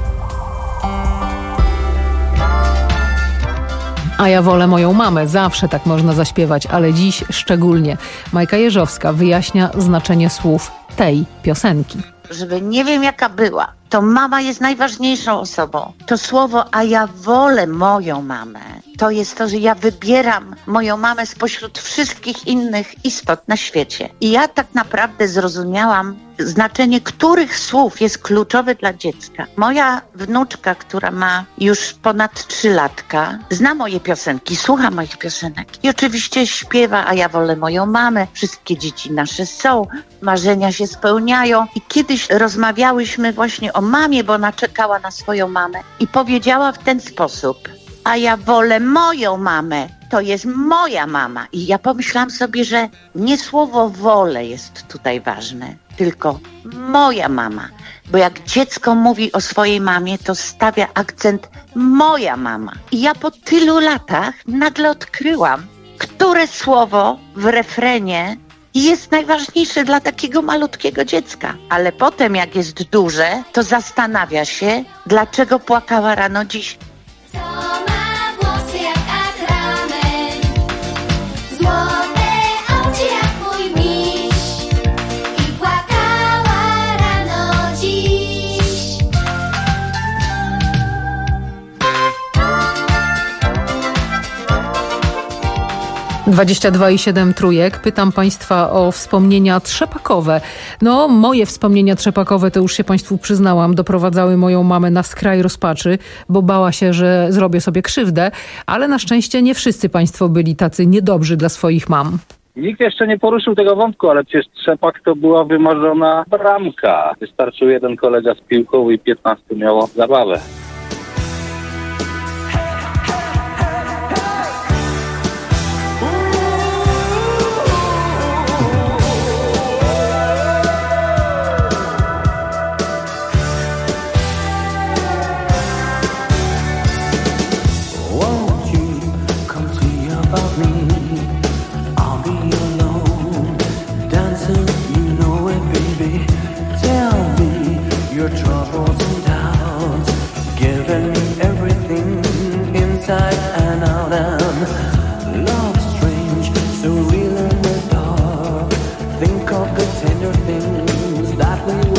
A ja wolę moją mamę. Zawsze tak można zaśpiewać, ale dziś szczególnie. Majka Jeżowska wyjaśnia znaczenie słów tej piosenki. Żeby nie wiem jaka była, to mama jest najważniejszą osobą. To słowo, a ja wolę moją mamę, to jest to, że ja wybieram moją mamę spośród wszystkich innych istot na świecie. I ja tak naprawdę zrozumiałam znaczenie których słów jest kluczowe dla dziecka. Moja wnuczka, która ma już ponad trzy latka, zna moje piosenki, słucha moich piosenek i oczywiście śpiewa, a ja wolę moją mamę. Wszystkie dzieci nasze są, marzenia się spełniają. I kiedyś rozmawiałyśmy właśnie o mamie, bo ona czekała na swoją mamę i powiedziała w ten sposób: a ja wolę moją mamę, to jest moja mama. I ja pomyślałam sobie, że nie słowo wolę jest tutaj ważne, tylko moja mama. Bo jak dziecko mówi o swojej mamie, to stawia akcent moja mama. I ja po tylu latach nagle odkryłam, które słowo w refrenie jest najważniejsze dla takiego malutkiego dziecka. Ale potem, jak jest duże, to zastanawia się, dlaczego płakała rano dziś. dwadzieścia dwa i siedem trójek. Pytam Państwa o wspomnienia trzepakowe. No, moje wspomnienia trzepakowe, to już się Państwu przyznałam, doprowadzały moją mamę na skraj rozpaczy, bo bała się, że zrobię sobie krzywdę, ale na szczęście nie wszyscy Państwo byli tacy niedobrzy dla swoich mam. Nikt jeszcze nie poruszył tego wątku, ale przecież trzepak to była wymarzona bramka. Wystarczył jeden kolega z piłką i piętnastu miało zabawę. And out and love strange, so real in the dark. Think of the tender things that we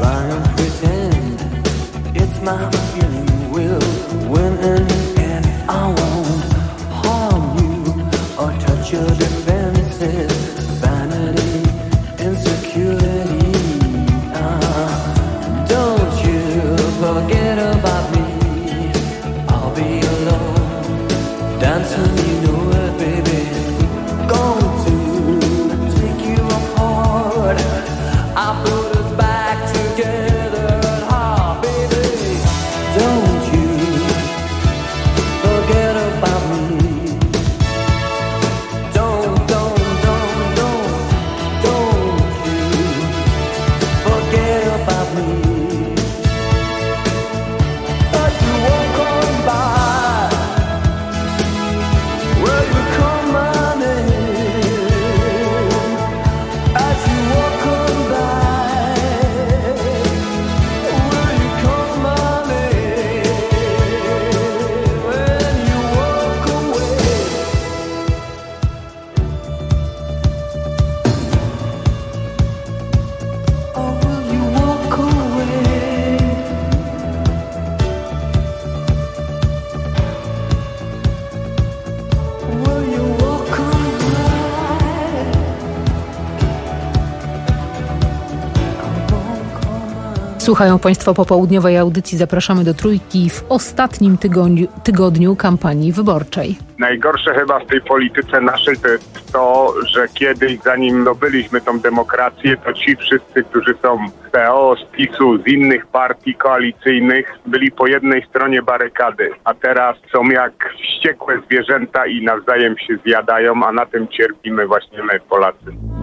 try and pretend it's my feeling will win in the end. I won't harm you or touch your defenses, vanity, insecurity. Uh, don't you forget about me. I'll be alone, dancing, you know it, baby. Going to take you apart. I put us back together at heart, baby. Don't you forget about me. Don't, don't, don't, don't, don't you forget about me. But you won't come by. Will you come my name? As you walk on by, will you come my name? When you walk away. Oh, will you walk away? Will you walk away? Słuchają Państwo popołudniowej audycji Zapraszamy do Trójki w ostatnim tygodniu, tygodniu kampanii wyborczej. Najgorsze chyba w tej polityce naszej to jest to, że kiedyś, zanim zdobyliśmy tą demokrację, to ci wszyscy, którzy są z P O, z PiSu, z innych partii koalicyjnych, byli po jednej stronie barykady, a teraz są jak wściekłe zwierzęta i nawzajem się zjadają, a na tym cierpimy właśnie my, Polacy.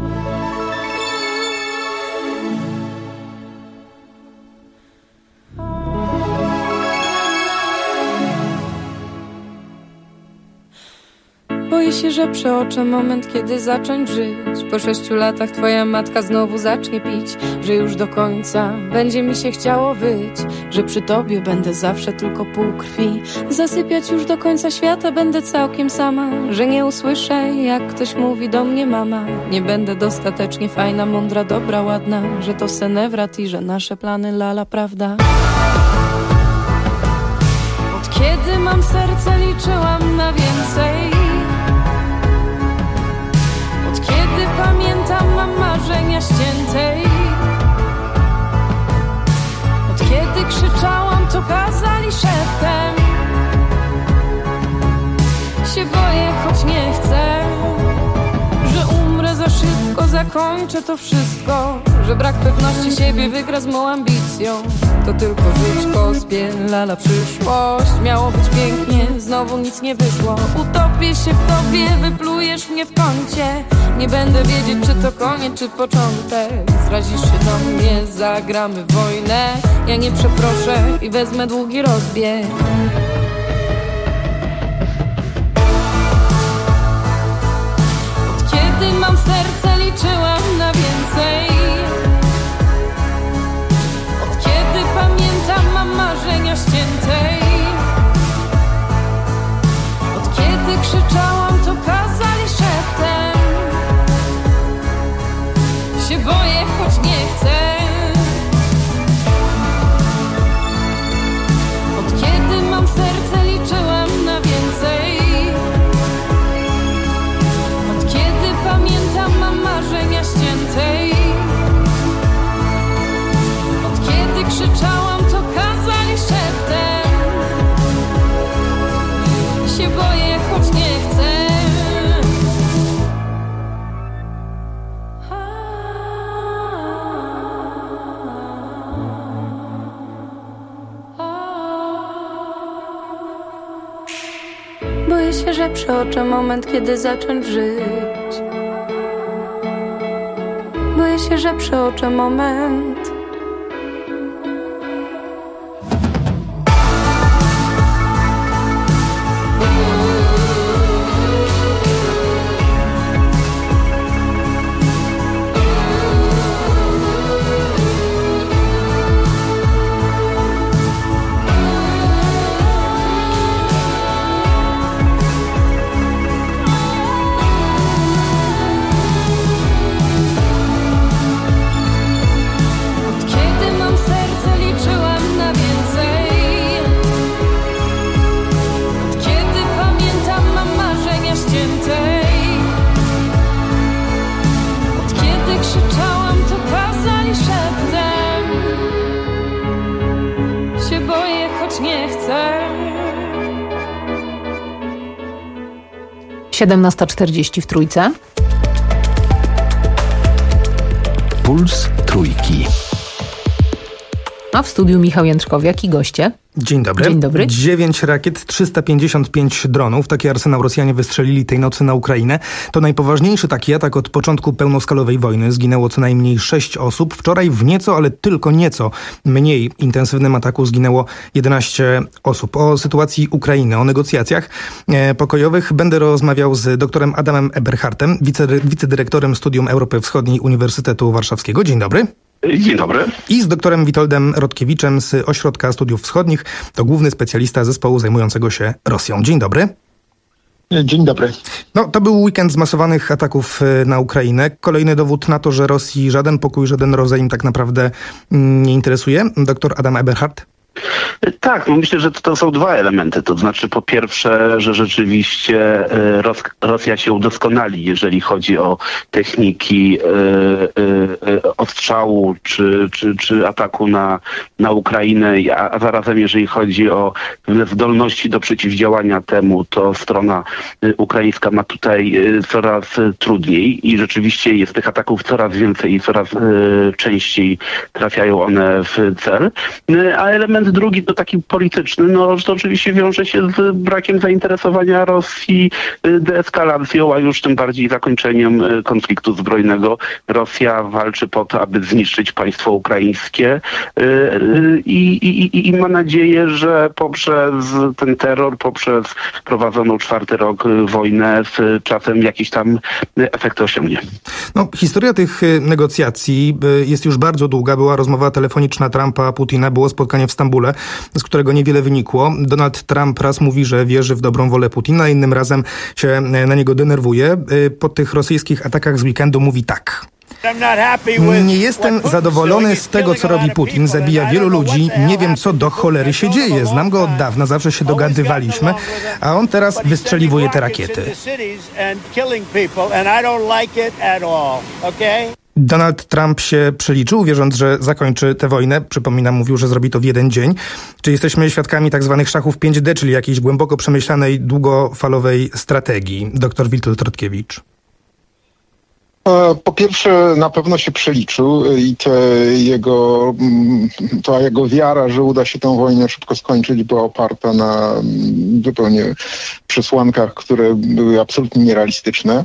Boję się, że przeoczę moment, kiedy zacząć żyć. Po sześciu latach twoja matka znowu zacznie pić, że już do końca będzie mi się chciało wyć, że przy tobie będę zawsze tylko pół krwi. Zasypiać już do końca świata będę całkiem sama, że nie usłyszę, jak ktoś mówi do mnie mama. Nie będę dostatecznie fajna, mądra, dobra, ładna, że to senewrat i że nasze plany lala, prawda? Od kiedy mam serce, liczyłam na więcej. Kiedy pamiętam, mam marzenia ściętej. Od kiedy krzyczałam, to kazali szeptem. Się boję, choć nie chcę, że umrę za szybko, zakończę to wszystko, że brak pewności siebie wygra z mą ambicją. To tylko życzko, spielala przyszłość. Miało być pięknie, znowu nic nie wyszło. Utopię się w tobie, wyplujesz mnie w kącie. Nie będę wiedzieć, czy to koniec, czy początek. Zrazisz się do mnie, zagramy wojnę. Ja nie przeproszę i wezmę długi rozbieg. Od kiedy mam serce, liczyłam na więcej. Od kiedy pamiętam, mam marzenia ściętej. Od kiedy krzyczałam, to kazali szeptem. Się boję, choć nie chcę. Od kiedy mam serce, liczyłam na więcej. Od kiedy pamiętam, mam marzenia ściętej. Od kiedy krzyczałam, to kazali szeptem. Się boję, choć nie chcę. Boję się, że przeoczę moment, kiedy zacząć żyć. Boję się, że przeoczę moment. chcę. siedemnasta czterdzieści w Trójce. Puls Trójki. A w studiu Michał Jędrzkowiak i goście. Dzień dobry. Dzień dobry. dziewięć rakiet, trzysta pięćdziesiąt pięć dronów. Taki arsenał Rosjanie wystrzelili tej nocy na Ukrainę. To najpoważniejszy taki atak od początku pełnoskalowej wojny. Zginęło co najmniej sześć osób. Wczoraj w nieco, ale tylko nieco mniej intensywnym ataku zginęło jedenaście osób. O sytuacji Ukrainy, o negocjacjach e, pokojowych będę rozmawiał z doktorem Adamem Eberhardtem, wice, wicedyrektorem Studium Europy Wschodniej Uniwersytetu Warszawskiego. Dzień dobry. Dzień dobry. I z doktorem Witoldem Rodkiewiczem z Ośrodka Studiów Wschodnich. To główny specjalista zespołu zajmującego się Rosją. Dzień dobry. Dzień dobry. No, to był weekend zmasowanych ataków na Ukrainę. Kolejny dowód na to, że Rosji żaden pokój, żaden rozejm tak naprawdę nie interesuje. Doktor Adam Eberhardt. Tak, no myślę, że to są dwa elementy. To znaczy po pierwsze, że rzeczywiście Ros- Rosja się udoskonali, jeżeli chodzi o techniki y, y, y, ostrzału czy, czy, czy ataku na, na Ukrainę, a, a zarazem jeżeli chodzi o zdolności do przeciwdziałania temu, to strona y, ukraińska ma tutaj y, coraz y, trudniej i rzeczywiście jest tych ataków coraz więcej i coraz y, częściej trafiają one w cel. Y, a element drugi to taki polityczny, no to oczywiście wiąże się z brakiem zainteresowania Rosji deeskalacją, a już tym bardziej zakończeniem konfliktu zbrojnego. Rosja walczy po to, aby zniszczyć państwo ukraińskie i, i, i ma nadzieję, że poprzez ten terror, poprzez prowadzoną czwarty rok wojnę z czasem jakiś tam efekt osiągnie. No, historia tych negocjacji jest już bardzo długa. Była rozmowa telefoniczna Trumpa, Putina, było spotkanie w Stambule, z którego niewiele wynikło. Donald Trump raz mówi, że wierzy w dobrą wolę Putina, innym razem się na niego denerwuje. Po tych rosyjskich atakach z weekendu mówi tak. Nie jestem zadowolony z tego, co robi Putin. Zabija wielu ludzi. Nie wiem, co do cholery się dzieje. Znam go od dawna, zawsze się dogadywaliśmy, a on teraz wystrzeliwuje te rakiety. Donald Trump się przeliczył, wierząc, że zakończy tę wojnę. Przypominam, mówił, że zrobi to w jeden dzień. Czy jesteśmy świadkami tak zwanych szachów pięć D, czyli jakiejś głęboko przemyślanej, długofalowej strategii? Doktor Witold Rodkiewicz. Po pierwsze, na pewno się przeliczył i te jego, ta jego wiara, że uda się tę wojnę szybko skończyć, była oparta na zupełnie przesłankach, które były absolutnie nierealistyczne.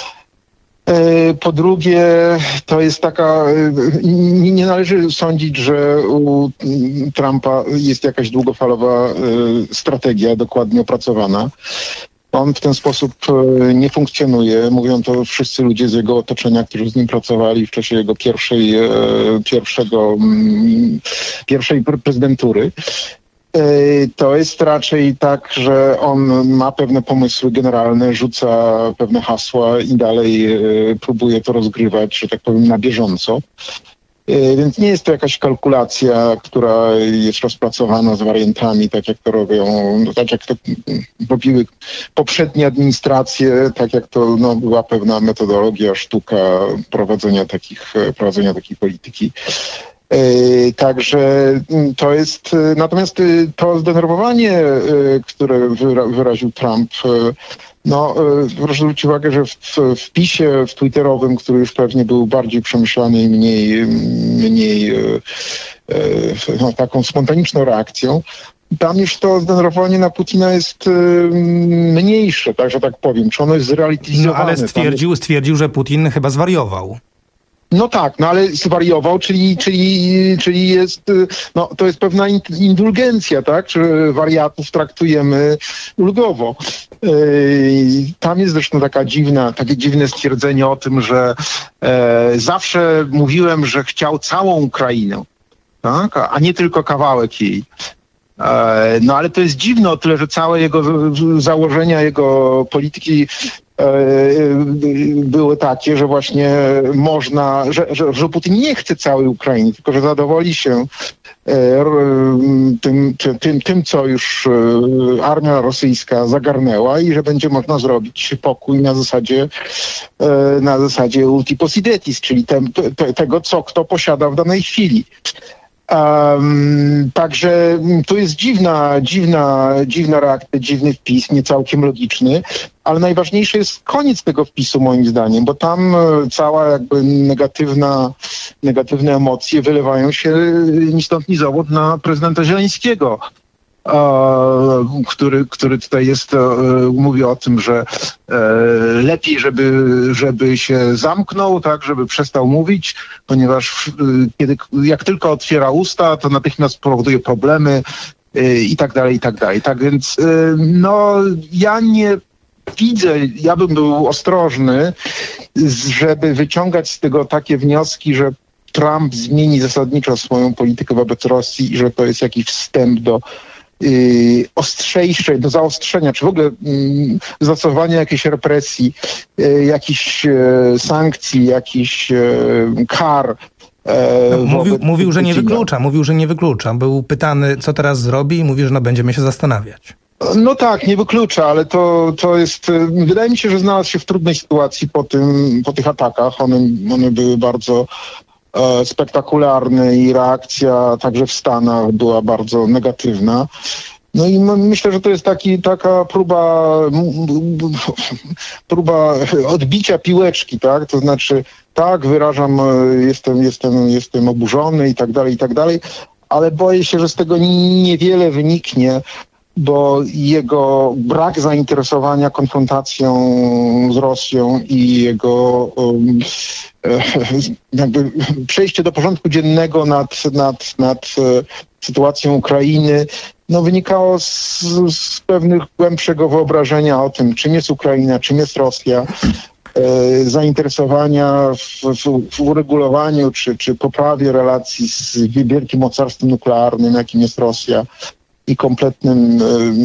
Po drugie, to jest taka, nie, nie należy sądzić, że u Trumpa jest jakaś długofalowa strategia dokładnie opracowana. On w ten sposób nie funkcjonuje. Mówią to wszyscy ludzie z jego otoczenia, którzy z nim pracowali w czasie jego pierwszej, pierwszego, pierwszej prezydentury. To jest raczej tak, że on ma pewne pomysły generalne, rzuca pewne hasła i dalej próbuje to rozgrywać, że tak powiem, na bieżąco. Więc nie jest to jakaś kalkulacja, która jest rozpracowana z wariantami, tak jak to robią, no, tak jak to robiły poprzednie administracje, tak jak to no, była pewna metodologia, sztuka prowadzenia takich, prowadzenia takiej polityki. Yy, także to jest, yy, natomiast yy, to zdenerwowanie, yy, które wyra- wyraził Trump, yy, no yy, proszę zwrócić uwagę, że w, w wpisie w twitterowym, który już pewnie był bardziej przemyślany i mniej, mniej yy, yy, no, taką spontaniczną reakcją, tam już to zdenerwowanie na Putina jest yy, mniejsze, tak, że tak powiem. Czy ono jest zrealizowane? No ale stwierdził, stwierdził, że Putin chyba zwariował. No tak, no ale zwariował, czyli, czyli, czyli jest, no to jest pewna indulgencja, tak? Czy wariatów traktujemy ulgowo. Yy, tam jest zresztą taka dziwna, takie dziwne stwierdzenie o tym, że e, zawsze mówiłem, że chciał całą Ukrainę, tak? A nie tylko kawałek jej. E, no ale to jest dziwne o tyle, że całe jego założenia, jego polityki były takie, że właśnie można, że, że, że Putin nie chce całej Ukrainy, tylko że zadowoli się tym, tym, tym, co już armia rosyjska zagarnęła i że będzie można zrobić pokój na zasadzie na zasadzie ulti possidetis, czyli te, te, tego, co kto posiada w danej chwili. Um, także to jest dziwna, dziwna, dziwna reakcja, dziwny wpis, nie całkiem logiczny, ale najważniejszy jest koniec tego wpisu moim zdaniem, bo tam cała jakby negatywna, negatywne emocje wylewają się ni stąd ni zowąd na prezydenta Zieleńskiego. Uh, który, który tutaj jest, uh, mówi o tym, że uh, lepiej, żeby, żeby się zamknął, tak, żeby przestał mówić, ponieważ uh, kiedy, jak tylko otwiera usta, to natychmiast powoduje problemy uh, i tak dalej, i tak dalej. Tak więc uh, no ja nie widzę, ja bym był ostrożny, żeby wyciągać z tego takie wnioski, że Trump zmieni zasadniczo swoją politykę wobec Rosji i że to jest jakiś wstęp do Yy, ostrzejszej, do zaostrzenia, czy w ogóle yy, zastosowania jakiejś represji, yy, jakichś yy, sankcji, jakichś yy, kar. No, mówił, mówił, że nie wyklucza, mówił, że nie wyklucza. Był pytany, co teraz zrobi i mówi, że no będziemy się zastanawiać. No tak, nie wyklucza, ale to, to jest, wydaje mi się, że znalazł się w trudnej sytuacji po tym, po tych atakach. One, one były bardzo e, spektakularne i reakcja także w Stanach była bardzo negatywna. No i myślę, że to jest taki, taka próba, próba odbicia piłeczki, tak? To znaczy, tak, wyrażam, jestem, jestem, jestem oburzony i tak dalej, i tak dalej, ale boję się, że z tego niewiele wyniknie, bo jego brak zainteresowania konfrontacją z Rosją i jego um, jakby przejście do porządku dziennego nad, nad, nad sytuacją Ukrainy no, wynikało z, z pewnych głębszego wyobrażenia o tym, czym jest Ukraina, czym jest Rosja, e, zainteresowania w, w, w uregulowaniu czy, czy poprawie relacji z wielkim mocarstwem nuklearnym, jakim jest Rosja, i kompletnym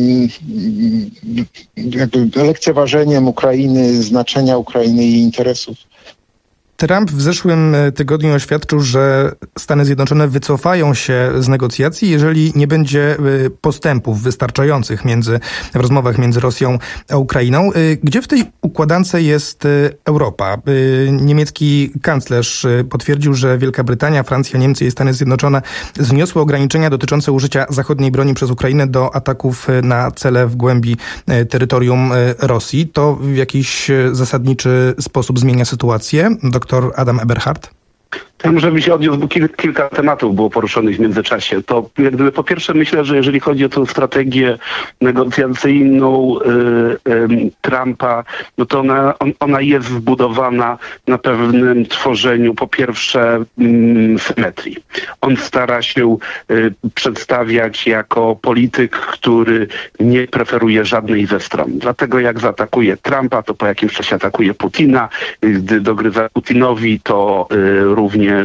jakby lekceważeniem Ukrainy, znaczenia Ukrainy i jej interesów. Trump w zeszłym tygodniu oświadczył, że Stany Zjednoczone wycofają się z negocjacji, jeżeli nie będzie postępów wystarczających między, w rozmowach między Rosją a Ukrainą. Gdzie w tej układance jest Europa? Niemiecki kanclerz potwierdził, że Wielka Brytania, Francja, Niemcy i Stany Zjednoczone zniosły ograniczenia dotyczące użycia zachodniej broni przez Ukrainę do ataków na cele w głębi terytorium Rosji. To w jakiś zasadniczy sposób zmienia sytuację? Doktor Adam Eberhard? Ja może bym się odniósł, bo kil, kilka tematów było poruszonych w międzyczasie. To jak gdyby po pierwsze myślę, że jeżeli chodzi o tę strategię negocjacyjną y, y, Trumpa, no to ona, on, ona jest zbudowana na pewnym tworzeniu po pierwsze y, symetrii. On stara się y, przedstawiać jako polityk, który nie preferuje żadnej ze stron. Dlatego jak zaatakuje Trumpa, to po jakimś czasie atakuje Putina. Gdy dogryza Putinowi, to y, również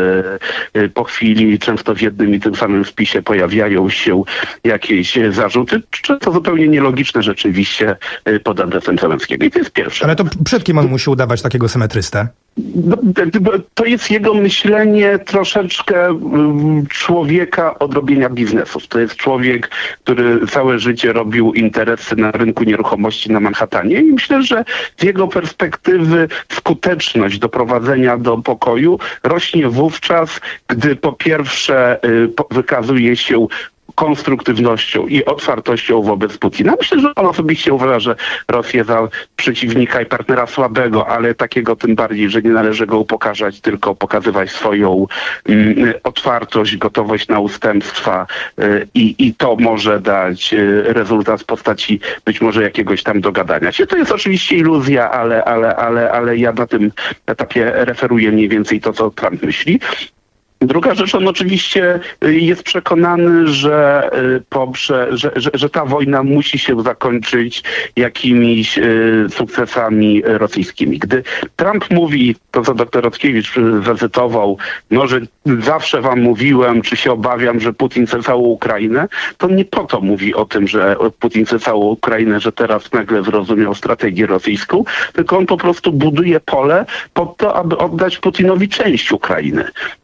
po chwili często w jednym i tym samym spisie pojawiają się jakieś zarzuty, czy to zupełnie nielogiczne rzeczywiście pod adresem Zełenskiego. I to jest pierwsze. Ale to przed kim on musi udawać takiego symetrystę? No, to jest jego myślenie troszeczkę człowieka od robienia biznesów. To jest człowiek, który całe życie robił interesy na rynku nieruchomości na Manhattanie i myślę, że z jego perspektywy skuteczność doprowadzenia do pokoju rośnie wówczas, gdy po pierwsze wykazuje się konstruktywnością i otwartością wobec Putina. Myślę, że on osobiście uważa, że Rosję za przeciwnika i partnera słabego, ale takiego tym bardziej, że nie należy go upokarzać, tylko pokazywać swoją mm, otwartość, gotowość na ustępstwa y, i to może dać y, rezultat w postaci być może jakiegoś tam dogadania się. To jest oczywiście iluzja, ale, ale, ale, ale ja na tym etapie referuję mniej więcej to, co Trump myśli. Druga rzecz, on oczywiście jest przekonany, że, poprze, że, że, że ta wojna musi się zakończyć jakimiś sukcesami rosyjskimi. Gdy Trump mówi, to co doktor Rotkiewicz zacytował, no, że zawsze wam mówiłem, czy się obawiam, że Putin chce całą Ukrainę, to nie po to mówi o tym, że Putin chce całą Ukrainę, że teraz nagle zrozumiał strategię rosyjską, tylko on po prostu buduje pole po to, aby oddać Putinowi część Ukrainy. No bo jeżeli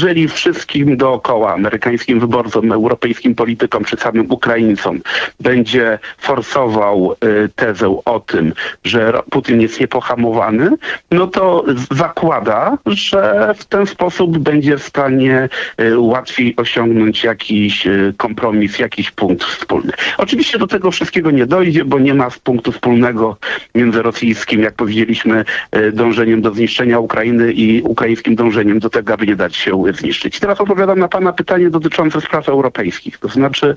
jeżeli wszystkim dookoła, amerykańskim wyborcom, europejskim politykom czy samym Ukraińcom będzie forsował y, tezę o tym, że Putin jest niepohamowany, no to zakłada, że w ten sposób będzie w stanie y, łatwiej osiągnąć jakiś y, kompromis, jakiś punkt wspólny. Oczywiście do tego wszystkiego nie dojdzie, bo nie ma punktu wspólnego między rosyjskim, jak powiedzieliśmy, y, dążeniem do zniszczenia Ukrainy i ukraińskim dążeniem do tego, aby nie dać się zniszczyć. Teraz odpowiadam na pana pytanie dotyczące spraw europejskich. To znaczy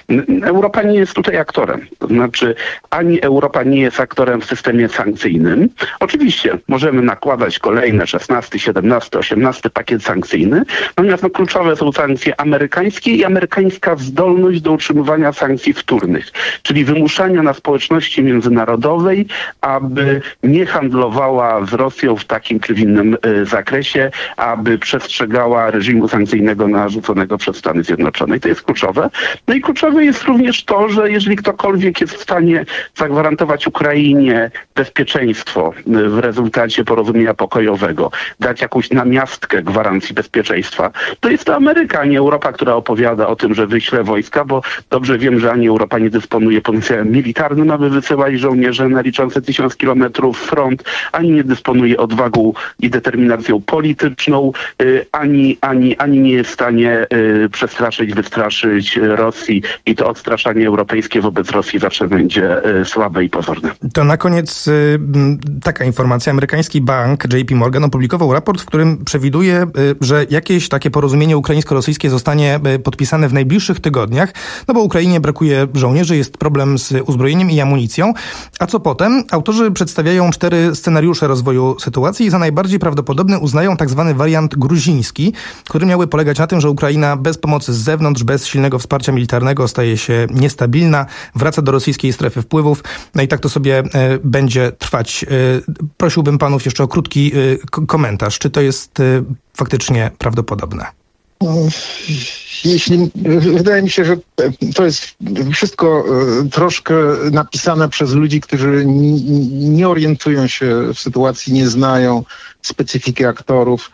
Europa nie jest tutaj aktorem. To znaczy ani Europa nie jest aktorem w systemie sankcyjnym. Oczywiście możemy nakładać kolejne szesnasty, siedemnasty, osiemnasty pakiet sankcyjny, natomiast no, kluczowe są sankcje amerykańskie i amerykańska zdolność do utrzymywania sankcji wtórnych, czyli wymuszania na społeczności międzynarodowej, aby nie handlowała z Rosją w takim czy w innym y, zakresie, aby przestrzegała reżimu sankcyjnego narzuconego przez Stany Zjednoczone. I to jest kluczowe. No i kluczowe jest również to, że jeżeli ktokolwiek jest w stanie zagwarantować Ukrainie bezpieczeństwo w rezultacie porozumienia pokojowego, dać jakąś namiastkę gwarancji bezpieczeństwa, to jest to Ameryka, a nie Europa, która opowiada o tym, że wyśle wojska, bo dobrze wiem, że ani Europa nie dysponuje potencjałem militarnym, aby wysyłać żołnierze na liczące tysiąc kilometrów front, ani nie dysponuje odwagą i determinacją polityczną, ani, ani, ani nie jest w stanie przestraszyć, wystraszyć Rosji i to odstraszanie europejskie wobec Rosji zawsze będzie słabe i pozorne. To na koniec taka informacja. Amerykański bank J P Morgan opublikował raport, w którym przewiduje, że jakieś takie porozumienie ukraińsko-rosyjskie zostanie podpisane w najbliższych tygodniach, no bo Ukrainie brakuje żołnierzy, jest problem z uzbrojeniem i amunicją. A co potem? Autorzy przedstawiają cztery scenariusze rozwoju sytuacji i za najbardziej prawdopodobny uznają tak zwany wariant gruziński, który miałby polegać na tym, że Ukraina bez pomocy z zewnątrz, bez silnego wsparcia militarnego staje się niestabilna, wraca do rosyjskiej strefy wpływów, no i tak to sobie e, będzie trwać. E, prosiłbym panów jeszcze o krótki e, k- komentarz. Czy to jest e, faktycznie prawdopodobne? Jeśli, wydaje mi się, że to jest wszystko troszkę napisane przez ludzi, którzy nie orientują się w sytuacji, nie znają specyfiki aktorów.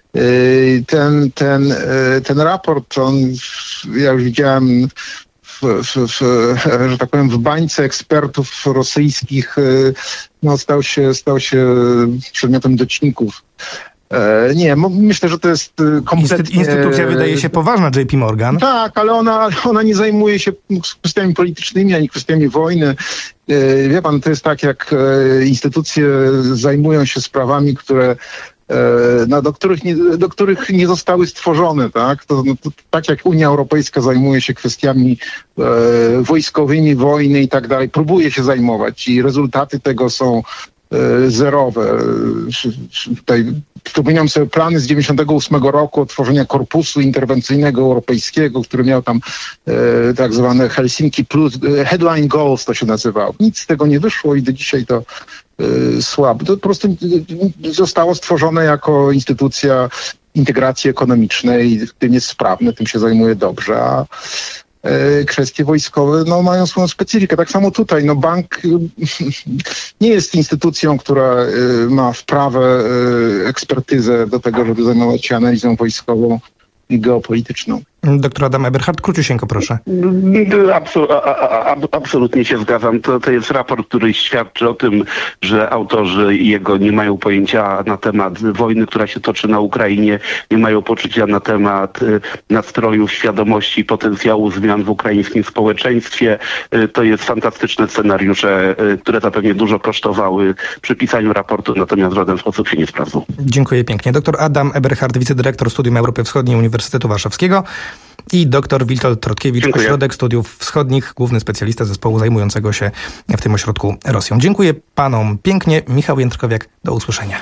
Ten, ten, ten raport, on, ja już widziałem w, w, w, że tak powiem, w bańce ekspertów rosyjskich, no, stał się, stał się przedmiotem docinków. Nie, myślę, że to jest kompletnie... Instytucja wydaje się poważna, J P Morgan. Tak, ale ona, ona nie zajmuje się kwestiami politycznymi, ani kwestiami wojny. Wie pan, to jest tak, jak instytucje zajmują się sprawami, które no, do, których nie, do których nie zostały stworzone, tak? To, no, to, tak jak Unia Europejska zajmuje się kwestiami e, wojskowymi, wojny i tak dalej, próbuje się zajmować i rezultaty tego są zerowe. Tutaj przypominam sobie plany z dziewięćdziesiątego ósmego roku o tworzenia korpusu interwencyjnego europejskiego, który miał tam e, tak zwane Helsinki Plus, headline goals to się nazywało. Nic z tego nie wyszło i do dzisiaj to e, słabo. To po prostu zostało stworzone jako instytucja integracji ekonomicznej, tym jest sprawne, tym się zajmuje dobrze, a kwestie wojskowe no, mają swoją specyfikę. Tak samo tutaj. No, bank nie jest instytucją, która ma wprawę, ekspertyzę do tego, żeby zajmować się analizą wojskową i geopolityczną. Doktor Adam Eberhard, króciusieńko proszę. Absol- a, a, absolutnie się zgadzam. To, to jest raport, który świadczy o tym, że autorzy jego nie mają pojęcia na temat wojny, która się toczy na Ukrainie, nie mają poczucia na temat y, nastrojów, świadomości i potencjału zmian w ukraińskim społeczeństwie. Y, to jest fantastyczne scenariusze, y, które zapewne dużo kosztowały przy pisaniu raportu, natomiast w żaden sposób się nie sprawdzą. Dziękuję pięknie. Doktor Adam Eberhard, wicedyrektor Studium Europy Wschodniej Uniwersytetu Warszawskiego i dr Witold Trotkiewicz, Dziękuję. Ośrodek Studiów Wschodnich, główny specjalista zespołu zajmującego się w tym ośrodku Rosją. Dziękuję panom pięknie. Michał Jędrkowiak, do usłyszenia.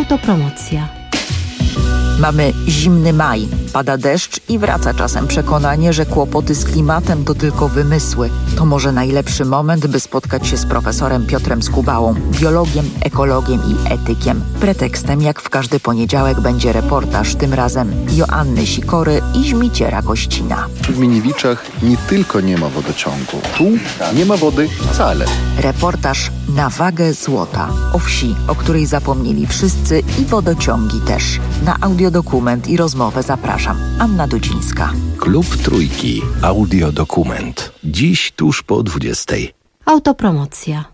Autopromocja. Mamy zimny maj, pada deszcz i wraca czasem przekonanie, że kłopoty z klimatem to tylko wymysły. To może najlepszy moment, by spotkać się z profesorem Piotrem Skubałą, biologiem, ekologiem i etykiem. Pretekstem, jak w każdy poniedziałek, będzie reportaż, tym razem Joanny Sikory i Żmiciera Kościna. W Miniwiczach nie tylko nie ma wodociągu, tu nie ma wody wcale. Reportaż na wagę złota. O wsi, o której zapomnieli wszyscy i wodociągi też. Na audiodokument i rozmowę zapraszam. Anna Dudzińska. Klub Trójki. Audiodokument. Dziś tuż po dwudziestej. Autopromocja.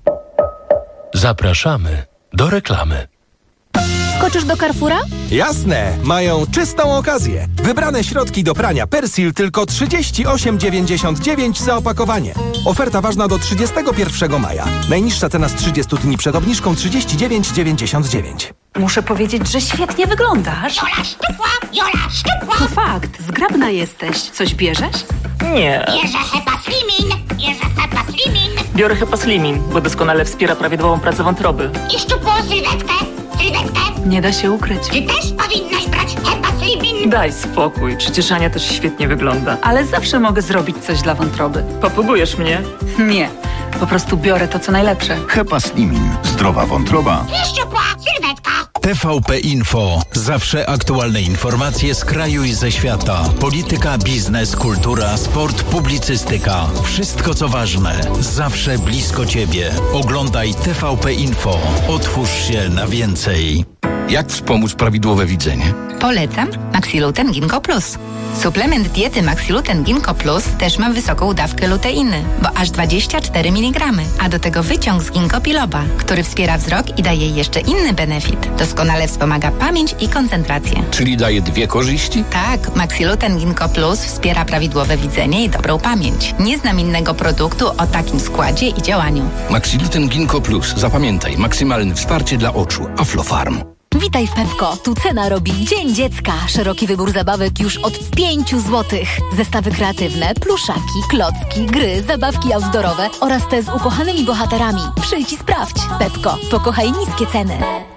Zapraszamy do reklamy. Skoczysz do Carrefoura? Jasne! Mają czystą okazję. Wybrane środki do prania Persil tylko trzydzieści osiem dziewięćdziesiąt dziewięć za opakowanie. Oferta ważna do trzydziestego pierwszego maja. Najniższa cena z trzydziestu dni przed obniżką trzydzieści dziewięć dziewięćdziesiąt dziewięć. Muszę powiedzieć, że świetnie wyglądasz. Jola szczupła! Jola szczupła! To fakt, zgrabna jesteś. Coś bierzesz? Nie. Bierze Hepa Slimin! Bierze Hepa Slimin! Biorę Hepa Slimin, bo doskonale wspiera prawidłową pracę wątroby. I szczupłą sylwetkę! Sylwetkę! Nie da się ukryć. Ty też powinnaś brać Hepa Slimin! Daj spokój, przecież Ania też świetnie wygląda. Ale zawsze mogę zrobić coś dla wątroby. Popugujesz mnie? Nie, po prostu biorę to, co najlepsze. Hepa Slimin. Zdrowa wątroba. I szczupła sylwetka! T V P Info. Zawsze aktualne informacje z kraju i ze świata. Polityka, biznes, kultura, sport, publicystyka. Wszystko co ważne. Zawsze blisko Ciebie. Oglądaj T V P Info. Otwórz się na więcej. Jak wspomóc prawidłowe widzenie? Polecam Maxiluten Ginkgo Plus. Suplement diety Maxiluten Ginkgo Plus też ma wysoką dawkę luteiny, bo aż dwadzieścia cztery miligramy, a do tego wyciąg z ginkgo biloba, który wspiera wzrok i daje jeszcze inny benefit. Doskonale wspomaga pamięć i koncentrację. Czyli daje dwie korzyści? Tak, Maxiluten Ginkgo Plus wspiera prawidłowe widzenie i dobrą pamięć. Nie znam innego produktu o takim składzie i działaniu. Maxiluten Ginkgo Plus. Zapamiętaj, maksymalne wsparcie dla oczu. Aflofarm. Witaj w Pepko. Tu cena robi Dzień Dziecka. Szeroki wybór zabawek już od pięciu złotych. Zestawy kreatywne, pluszaki, klocki, gry, zabawki outdoorowe oraz te z ukochanymi bohaterami. Przyjdź i sprawdź. Pepko. Pokochaj niskie ceny.